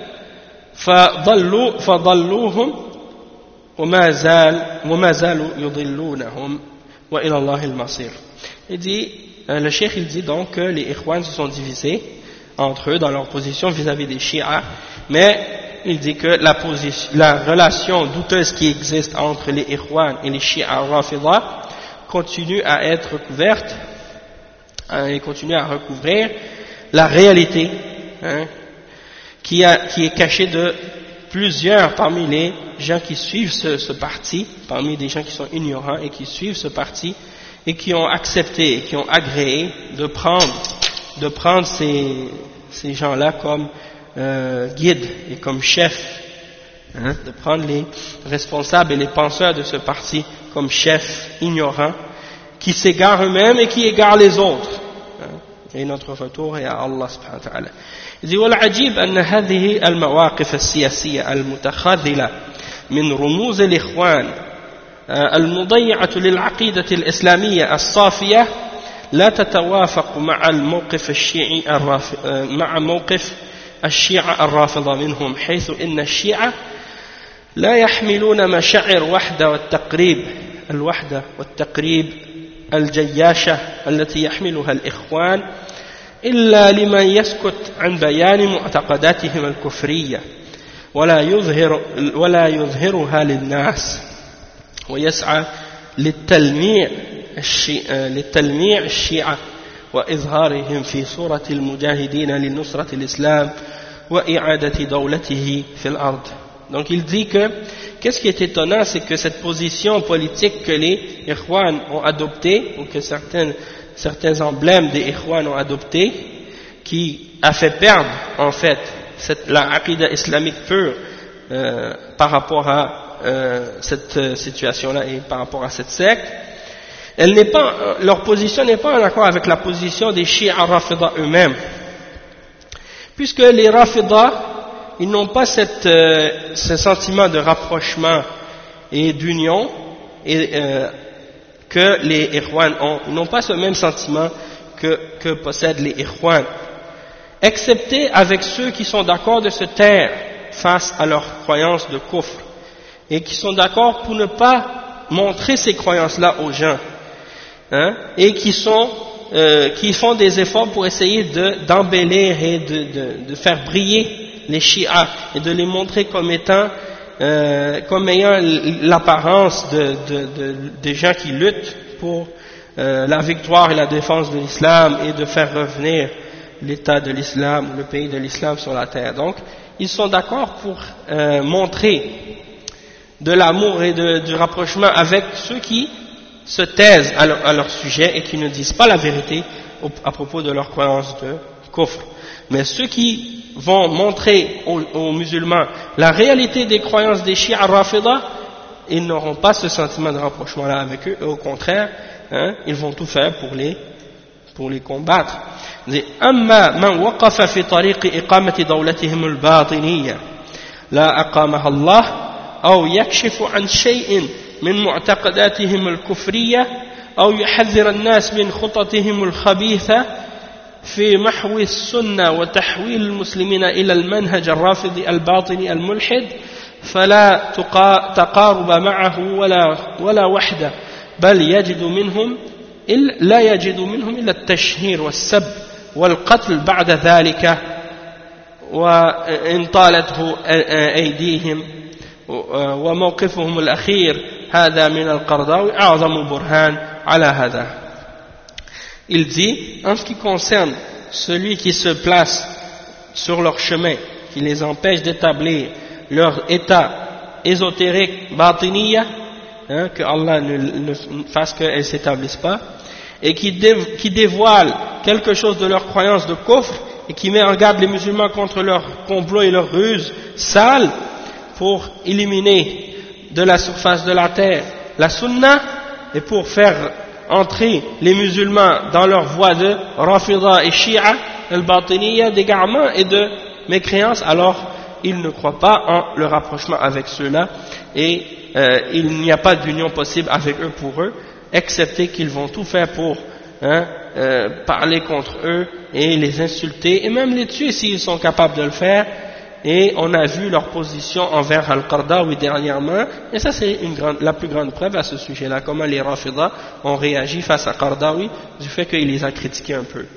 فضلوهم وما زالوا يضلونهم وإلى الله المصير. Il dit, le cheikh il dit donc que les Ikhwan se sont divisés entre eux dans leur position vis-à-vis des Shia, mais il dit que la relation douteuse qui existe entre les Ikhwan et les Shia Rafida continue à être couverte et continue à recouvrir la réalité qui est cachée de plusieurs parmi les gens qui suivent ce parti, parmi des gens qui sont ignorants et qui suivent ce parti et qui ont accepté, qui ont agréé de prendre ces gens-là comme guides et comme chefs, de prendre les responsables et les penseurs de ce parti comme chefs ignorants, qui s'égarent eux-mêmes et qui égarent les autres. Et notre retour est à Allah subhanahu wa ta'ala. Il dit, والعجيب أن هذه المواقف السياسية المتخاذلة من رموز الإخوان المضيعة للعقيدة الإسلامية الصافية لا تتوافق مع الموقف الشيعي مع موقف الشيعة الرافضة منهم، حيث إن الشيعة لا يحملون مشاعر الوحدة والتقريب الجياشة التي يحملها الإخوان إلا لمن يسكت عن بيان معتقداتهم الكفرية ولا يظهرها للناس ويسعى للتلميع الشيعة وإظهارهم في صورة المجاهدين لنصرة الإسلام وإعادة دولته في الأرض. Donc il dit que, qu'est-ce qui est étonnant, c'est que cette position politique que les Ikhwan ont adoptée, ou que certains emblèmes des Ikhwan ont adopté, qui a fait perdre en fait la aqidah islamique pure par rapport à cette situation-là et par rapport à cette secte, leur position n'est pas en accord avec la position des Shia Rafida eux-mêmes, puisque les Rafida, ils n'ont pas ce sentiment de rapprochement et d'union que les Ikhwan ont. Ils n'ont pas ce même sentiment que possèdent les Ikhwan, excepté avec ceux qui sont d'accord de se taire face à leurs croyances de kufr et qui sont d'accord pour ne pas montrer ces croyances-là aux gens, et qui font des efforts pour essayer d'embellir et de faire briller les Shia et de les montrer comme ayant l'apparence des gens qui luttent pour la victoire et la défense de l'islam et de faire revenir l'état de l'islam, le pays de l'islam sur la terre. Donc, ils sont d'accord pour montrer de l'amour et du rapprochement avec ceux qui se taisent à leur sujet et qui ne disent pas la vérité à propos de leur croyance de kufr. Mais ceux qui vont montrer aux musulmans la réalité des croyances des chiites rafida, ils n'auront pas ce sentiment de rapprochement-là avec eux, et au contraire, ils vont tout faire pour les combattre. أما من وقف في طريق إقامة دولتهم الباطنية لا أقامها الله أو يكشف عن شيء من معتقداتهم الكفرية أو يحذر الناس من خططهم الخبيثة في محو السنة وتحويل المسلمين إلى المنهج الرافضي الباطني الملحد فلا تقارب معه ولا وحدة بل لا يجد منهم إلا التشهير والسب والقتل بعد ذلك وإن طالته أيديهم وموقفهم الأخير هذا من القرضاوي أعظم برهان على هذا. Il dit, en ce qui concerne celui qui se place sur leur chemin, qui les empêche d'établir leur état ésotérique batiniya, que Allah ne fasse qu'elles ne s'établissent pas, et qui dévoile quelque chose de leur croyance de kufr, et qui met en garde les musulmans contre leurs complots et leurs ruses sales pour éliminer de la surface de la terre la sunna et pour faire entrer les musulmans dans leur voie de rafida et shi'a al-batiniya, d'égarement et de mécréance, alors ils ne croient pas en le rapprochement avec ceux-là et il n'y a pas d'union possible avec eux pour eux, excepté qu'ils vont tout faire pour parler contre eux et les insulter et même les tuer s'ils sont capables de le faire. Et on a vu leur position envers Al-Qardawi dernièrement, et ça c'est la plus grande preuve à ce sujet-là, comment les Rafidah ont réagi face à Qardawi du fait qu'il les a critiqués un peu.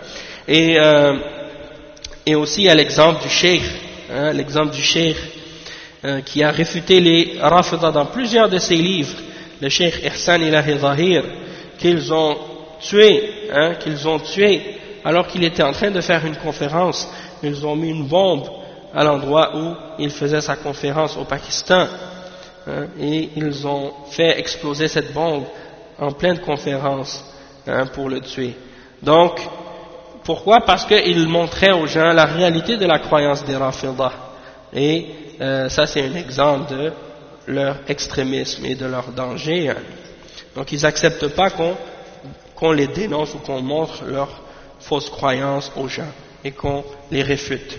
Et aussi il y a l'exemple du cheikh, qui a réfuté les Rafidah dans plusieurs de ses livres, le cheikh Ihsan Ilahi Zahir, qu'ils ont tué alors qu'il était en train de faire une conférence. Ils ont mis une bombe à l'endroit où il faisait sa conférence au Pakistan, et ils ont fait exploser cette bombe en pleine conférence pour le tuer. Donc, pourquoi? Parce qu'il montrait aux gens la réalité de la croyance des Rafidah, et ça c'est un exemple de leur extrémisme et de leur danger. Donc ils n'acceptent pas qu'on les dénonce ou qu'on montre leurs fausses croyances aux gens et qu'on les réfute.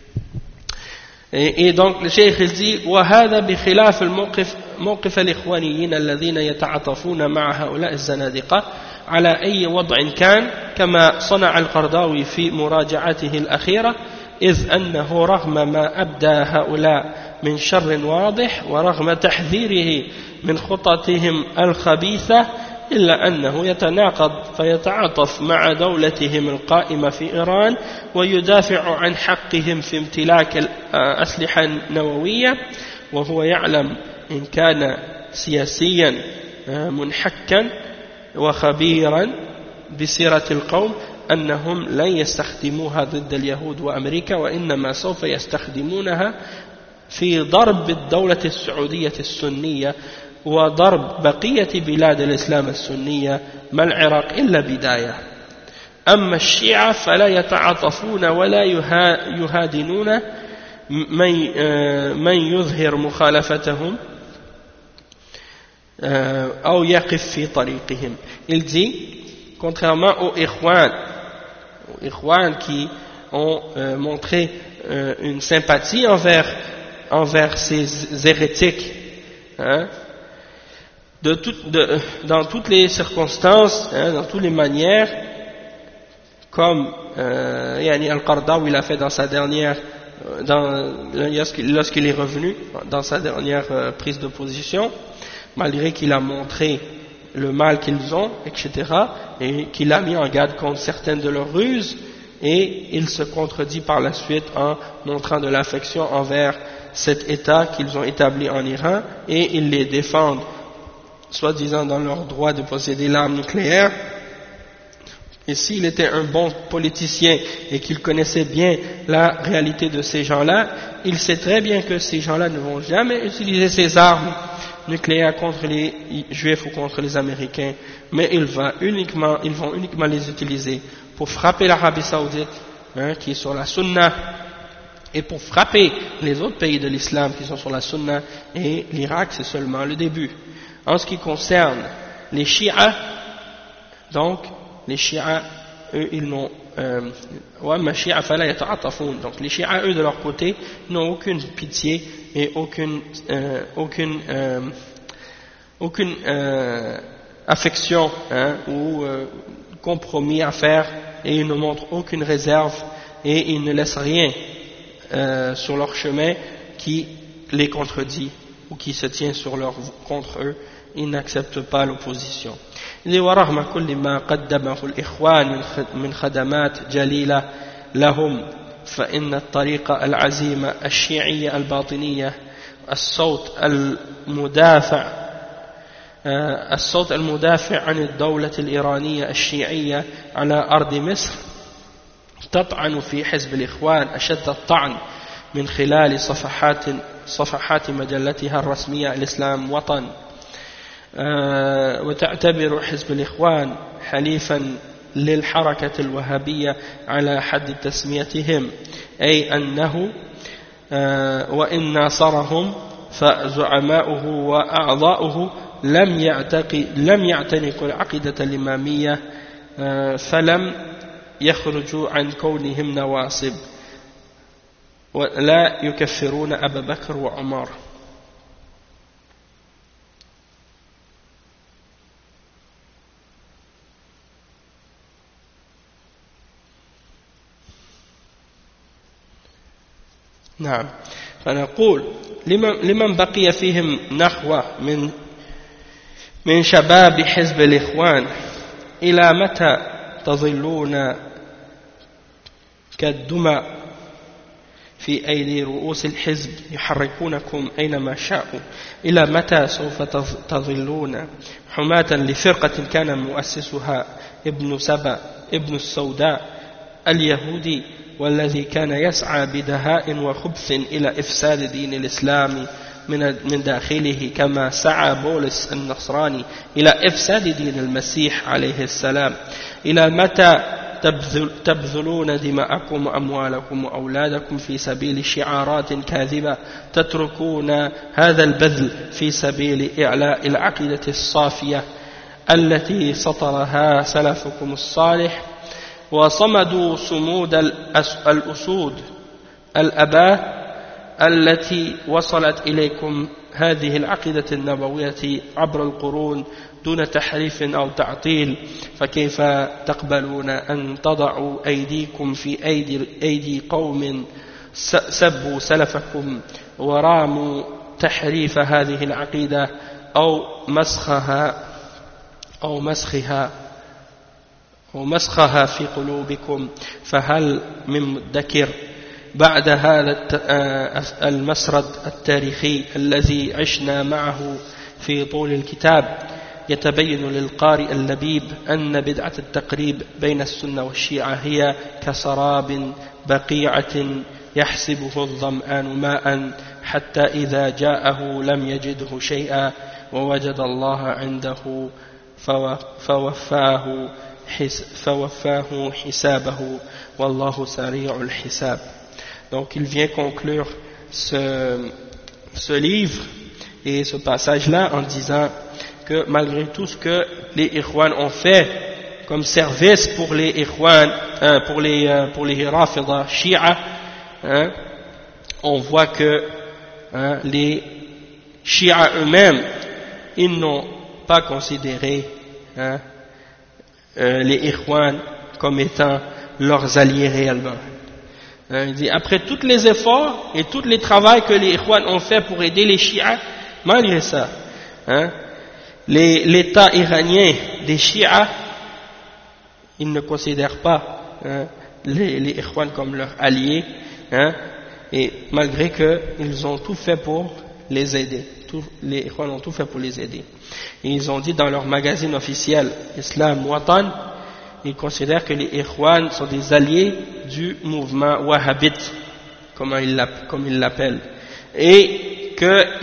Et donc le cheikh il dit وهذا بخلاف موقف الإخوانيين الذين يتعاطفون مع هؤلاء الزنادقة على أي وضع كان كما صنع القرضاوي في مراجعته الأخيرة إذ أنه رغم ما أبدى هؤلاء من شر واضح ورغم تحذيره من خططهم الخبيثة إلا أنه يتناقض فيتعاطف مع دولتهم القائمة في إيران ويدافع عن حقهم في امتلاك الأسلحة النووية وهو يعلم إن كان سياسيا منحكا وخبيرا بسيرة القوم أنهم لن يستخدموها ضد اليهود وأمريكا وإنما سوف يستخدمونها في ضرب الدولة السعودية السنية وضرب بقية بلاد الإسلام السنية ما العراق إلا بداية. أما الشيعة فلا يتعاطفون ولا يهادنون من يظهر مخالفتهم أو يقف في طريقهم. Il dit, contrairement aux Ikhwan qui ont montré une sympathie envers ces hérétiques, dans toutes les circonstances, dans toutes les manières, comme Al-Qardawi l'a fait dans sa dernière, lorsqu'il est revenu dans sa dernière prise de position, malgré qu'il a montré le mal qu'ils ont, etc., et qu'il a mis en garde contre certaines de leurs ruses, et il se contredit par la suite en montrant de l'affection envers cet État qu'ils ont établi en Iran, et ils les défendent soi-disant dans leur droit de posséder l'arme nucléaire. Et s'il était un bon politicien et qu'il connaissait bien la réalité de ces gens-là, il sait très bien que ces gens-là ne vont jamais utiliser ces armes nucléaires contre les Juifs ou contre les Américains, mais ils vont uniquement les utiliser pour frapper l'Arabie Saoudite, qui est sur la Sunna, et pour frapper les autres pays de l'islam qui sont sur la Sunna, et l'Irak c'est seulement le début. En ce qui concerne les Shi'as, donc les Shi'as, eux, ils n'ont donc les Shi'as, eux, de leur côté, n'ont aucune pitié et aucune affection ou compromis à faire, et ils ne montrent aucune réserve et ils ne laissent rien sur leur chemin qui les contredit ou qui se tient contre eux. Ils n'acceptent pas l'opposition. ورغم كل ما قدمه الإخوان من خدمات جليلة لهم فإن الطريقة العزيمة الشيعية الباطنية الصوت المدافع عن الدولة الإيرانية الشيعية على أرض مصر تطعن في حزب الإخوان أشد الطعن من خلال صفحات مجلتها الرسمية الإسلام وطن. وتعتبر حزب الإخوان حليفا للحركة الوهابية على حد تسميتهم، أي أنه وإن ناصرهم فزعماؤه وأعضاؤه لم يعتنقوا العقيدة الإمامية فلم يخرجوا عن كونهم نواصب ولا يكفرون أبا بكر وعمر. نعم. فنقول لمن بقي فيهم نخوة من شباب حزب الإخوان إلى متى تظلون كالدمى في أيدي رؤوس الحزب يحركونكم أينما شاءوا؟ إلى متى سوف تظلون حماة لفرقة كان مؤسسها ابن سبأ ابن السوداء اليهودي، والذي كان يسعى بدهاء وخبث إلى إفساد دين الإسلام من داخله، كما سعى بولس النصراني إلى إفساد دين المسيح عليه السلام؟ إلى متى تبذلون دماءكم وأموالكم وأولادكم في سبيل شعارات كاذبة، تتركون هذا البذل في سبيل إعلاء العقيدة الصافية التي سطرها سلفكم الصالح وصمدوا صمود الأسود الأباء التي وصلت إليكم هذه العقيدة النبوية عبر القرون دون تحريف أو تعطيل؟ فكيف تقبلون أن تضعوا أيديكم في أيدي قوم سبوا سلفكم وراموا تحريف هذه العقيدة أو مسخها في قلوبكم؟ فهل من مدكر بعد هذا المسرد التاريخي الذي عشنا معه في طول الكتاب يتبين للقارئ اللبيب أن بدعة التقريب بين السنة والشيعة هي كسراب بقيعة يحسبه الظمآن ماء حتى إذا جاءه لم يجده شيئا ووجد الله عنده فوفاه حسابه والله سريع الحساب. Donc il vient conclure ce livre et ce passage-là en disant que malgré tout ce que les Ikhwan ont fait comme service pour les Ikhwan, pour les Rafida Shia, on voit que les Shia eux-mêmes, ils n'ont pas considéré les Ikhwan comme étant leurs alliés réellement. Il dit, après tous les efforts et tous les travaux que les Ikhwan ont fait pour aider les Shia, malgré ça, l'État iranien des Shia, ils ne considèrent pas les Ikhwan comme leurs alliés, et malgré qu'ils ont tout fait pour les aider, les Ikhwan ont tout fait pour les aider. Et ils ont dit dans leur magazine officiel Islam Watan, ils considèrent que les Ikhwan sont des alliés du mouvement wahhabite, comme ils l'appellent, et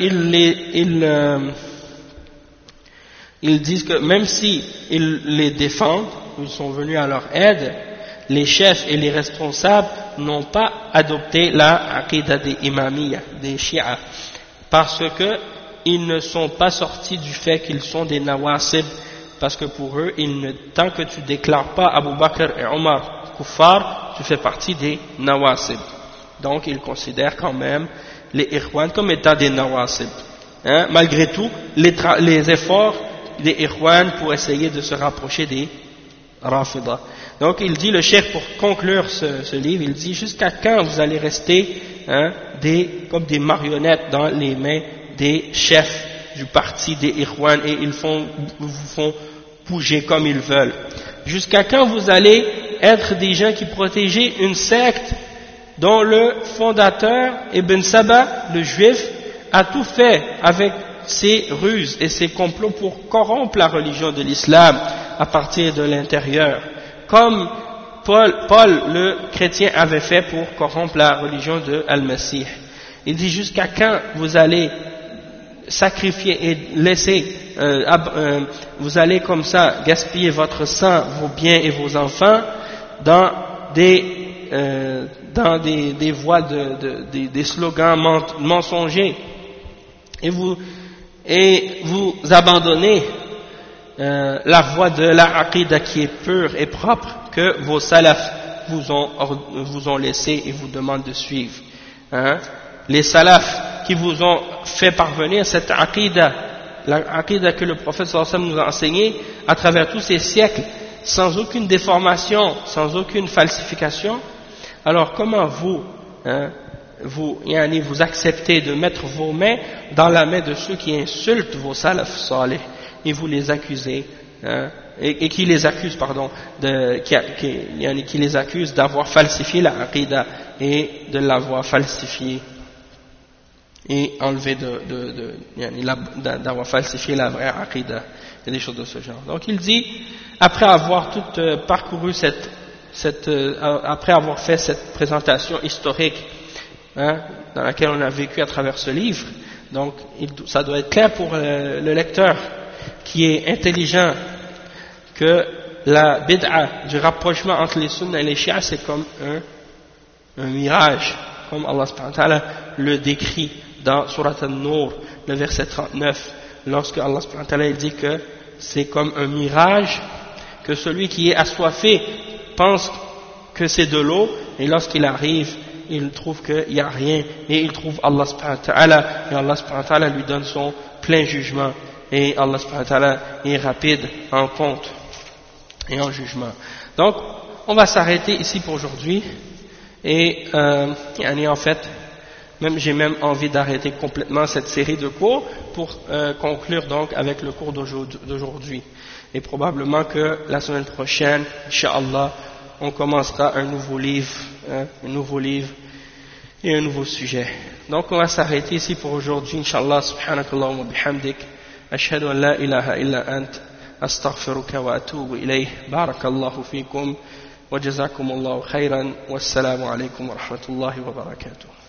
ils disent que même si ils les défendent, ils sont venus à leur aide, les chefs et les responsables n'ont pas adopté la aqidah des imamiyya, des shi'a, parce que ils ne sont pas sortis du fait qu'ils sont des nawasib, parce que pour eux, tant que tu déclares pas Abu Bakr et Omar kuffar, tu fais partie des nawasib. Donc ils considèrent quand même les Ikhwan comme étant des nawasib, hein, malgré tout les efforts des Ikhwan pour essayer de se rapprocher des Rafida. Donc il dit, le cheikh, pour conclure ce livre, il dit: jusqu'à quand vous allez rester comme des marionnettes dans les mains des chefs du parti des Ikhwan, et ils vous font bouger comme ils veulent? Jusqu'à quand vous allez être des gens qui protégent une secte dont le fondateur, Ibn Saba, le juif, a tout fait avec ses ruses et ses complots pour corrompre la religion de l'islam à partir de l'intérieur, comme Paul le chrétien avait fait pour corrompre la religion de Al-Masih. Il dit: jusqu'à quand vous allez sacrifier et laisser, vous allez comme ça gaspiller votre sang, vos biens et vos enfants dans des voies des slogans mensongers, et vous abandonnez la voie de la aqidah qui est pure et propre que vos salafs vous ont laissé et vous demandent de suivre, hein? Les salafs qui vous ont fait parvenir cette aqidah, la aqidah que le prophète sallallahu alayhi wa sallam nous a enseignée à travers tous ces siècles, sans aucune déformation, sans aucune falsification, alors comment vous acceptez de mettre vos mains dans la main de ceux qui insultent vos salaf salih et vous les accusez, et qui les accusent, pardon, qui les accusent d'avoir falsifié la aqidah et de l'avoir falsifié et enlevé d'avoir falsifié la vraie aqidah et des choses de ce genre. Donc il dit, après avoir tout parcouru après avoir fait cette présentation historique, dans laquelle on a vécu à travers ce livre, donc ça doit être clair pour le lecteur qui est intelligent que la bid'a du rapprochement entre les sunnas et les shi'a, c'est comme un mirage, comme Allah subhanahu wa ta'ala le décrit dans Surat An-Nur, le verset 39, lorsque Allah subhanahu wa ta'ala dit que c'est comme un mirage, que celui qui est assoiffé pense que c'est de l'eau, et lorsqu'il arrive, il trouve qu'il n'y a rien, et il trouve Allah subhanahu wa ta'ala, et Allah subhanahu wa ta'ala lui donne son plein jugement, et Allah subhanahu wa ta'ala est rapide en compte et en jugement. Donc on va s'arrêter ici pour aujourd'hui, et en fait j'ai même envie d'arrêter complètement cette série de cours pour conclure donc avec le cours d'aujourd'hui, et probablement que la semaine prochaine, Inch'Allah, on commencera un nouveau livre et un nouveau sujet. Donc on va s'arrêter ici pour aujourd'hui, Inch'Allah. Subhanakallahumma bihamdik, ashhadu an la ilaha illa ant, astaghfiruka wa atubu ilayh. Barakallahu fikum wa jazakumullahu khairan, wassalamu alaykum wa rahmatullahi wa barakatuh.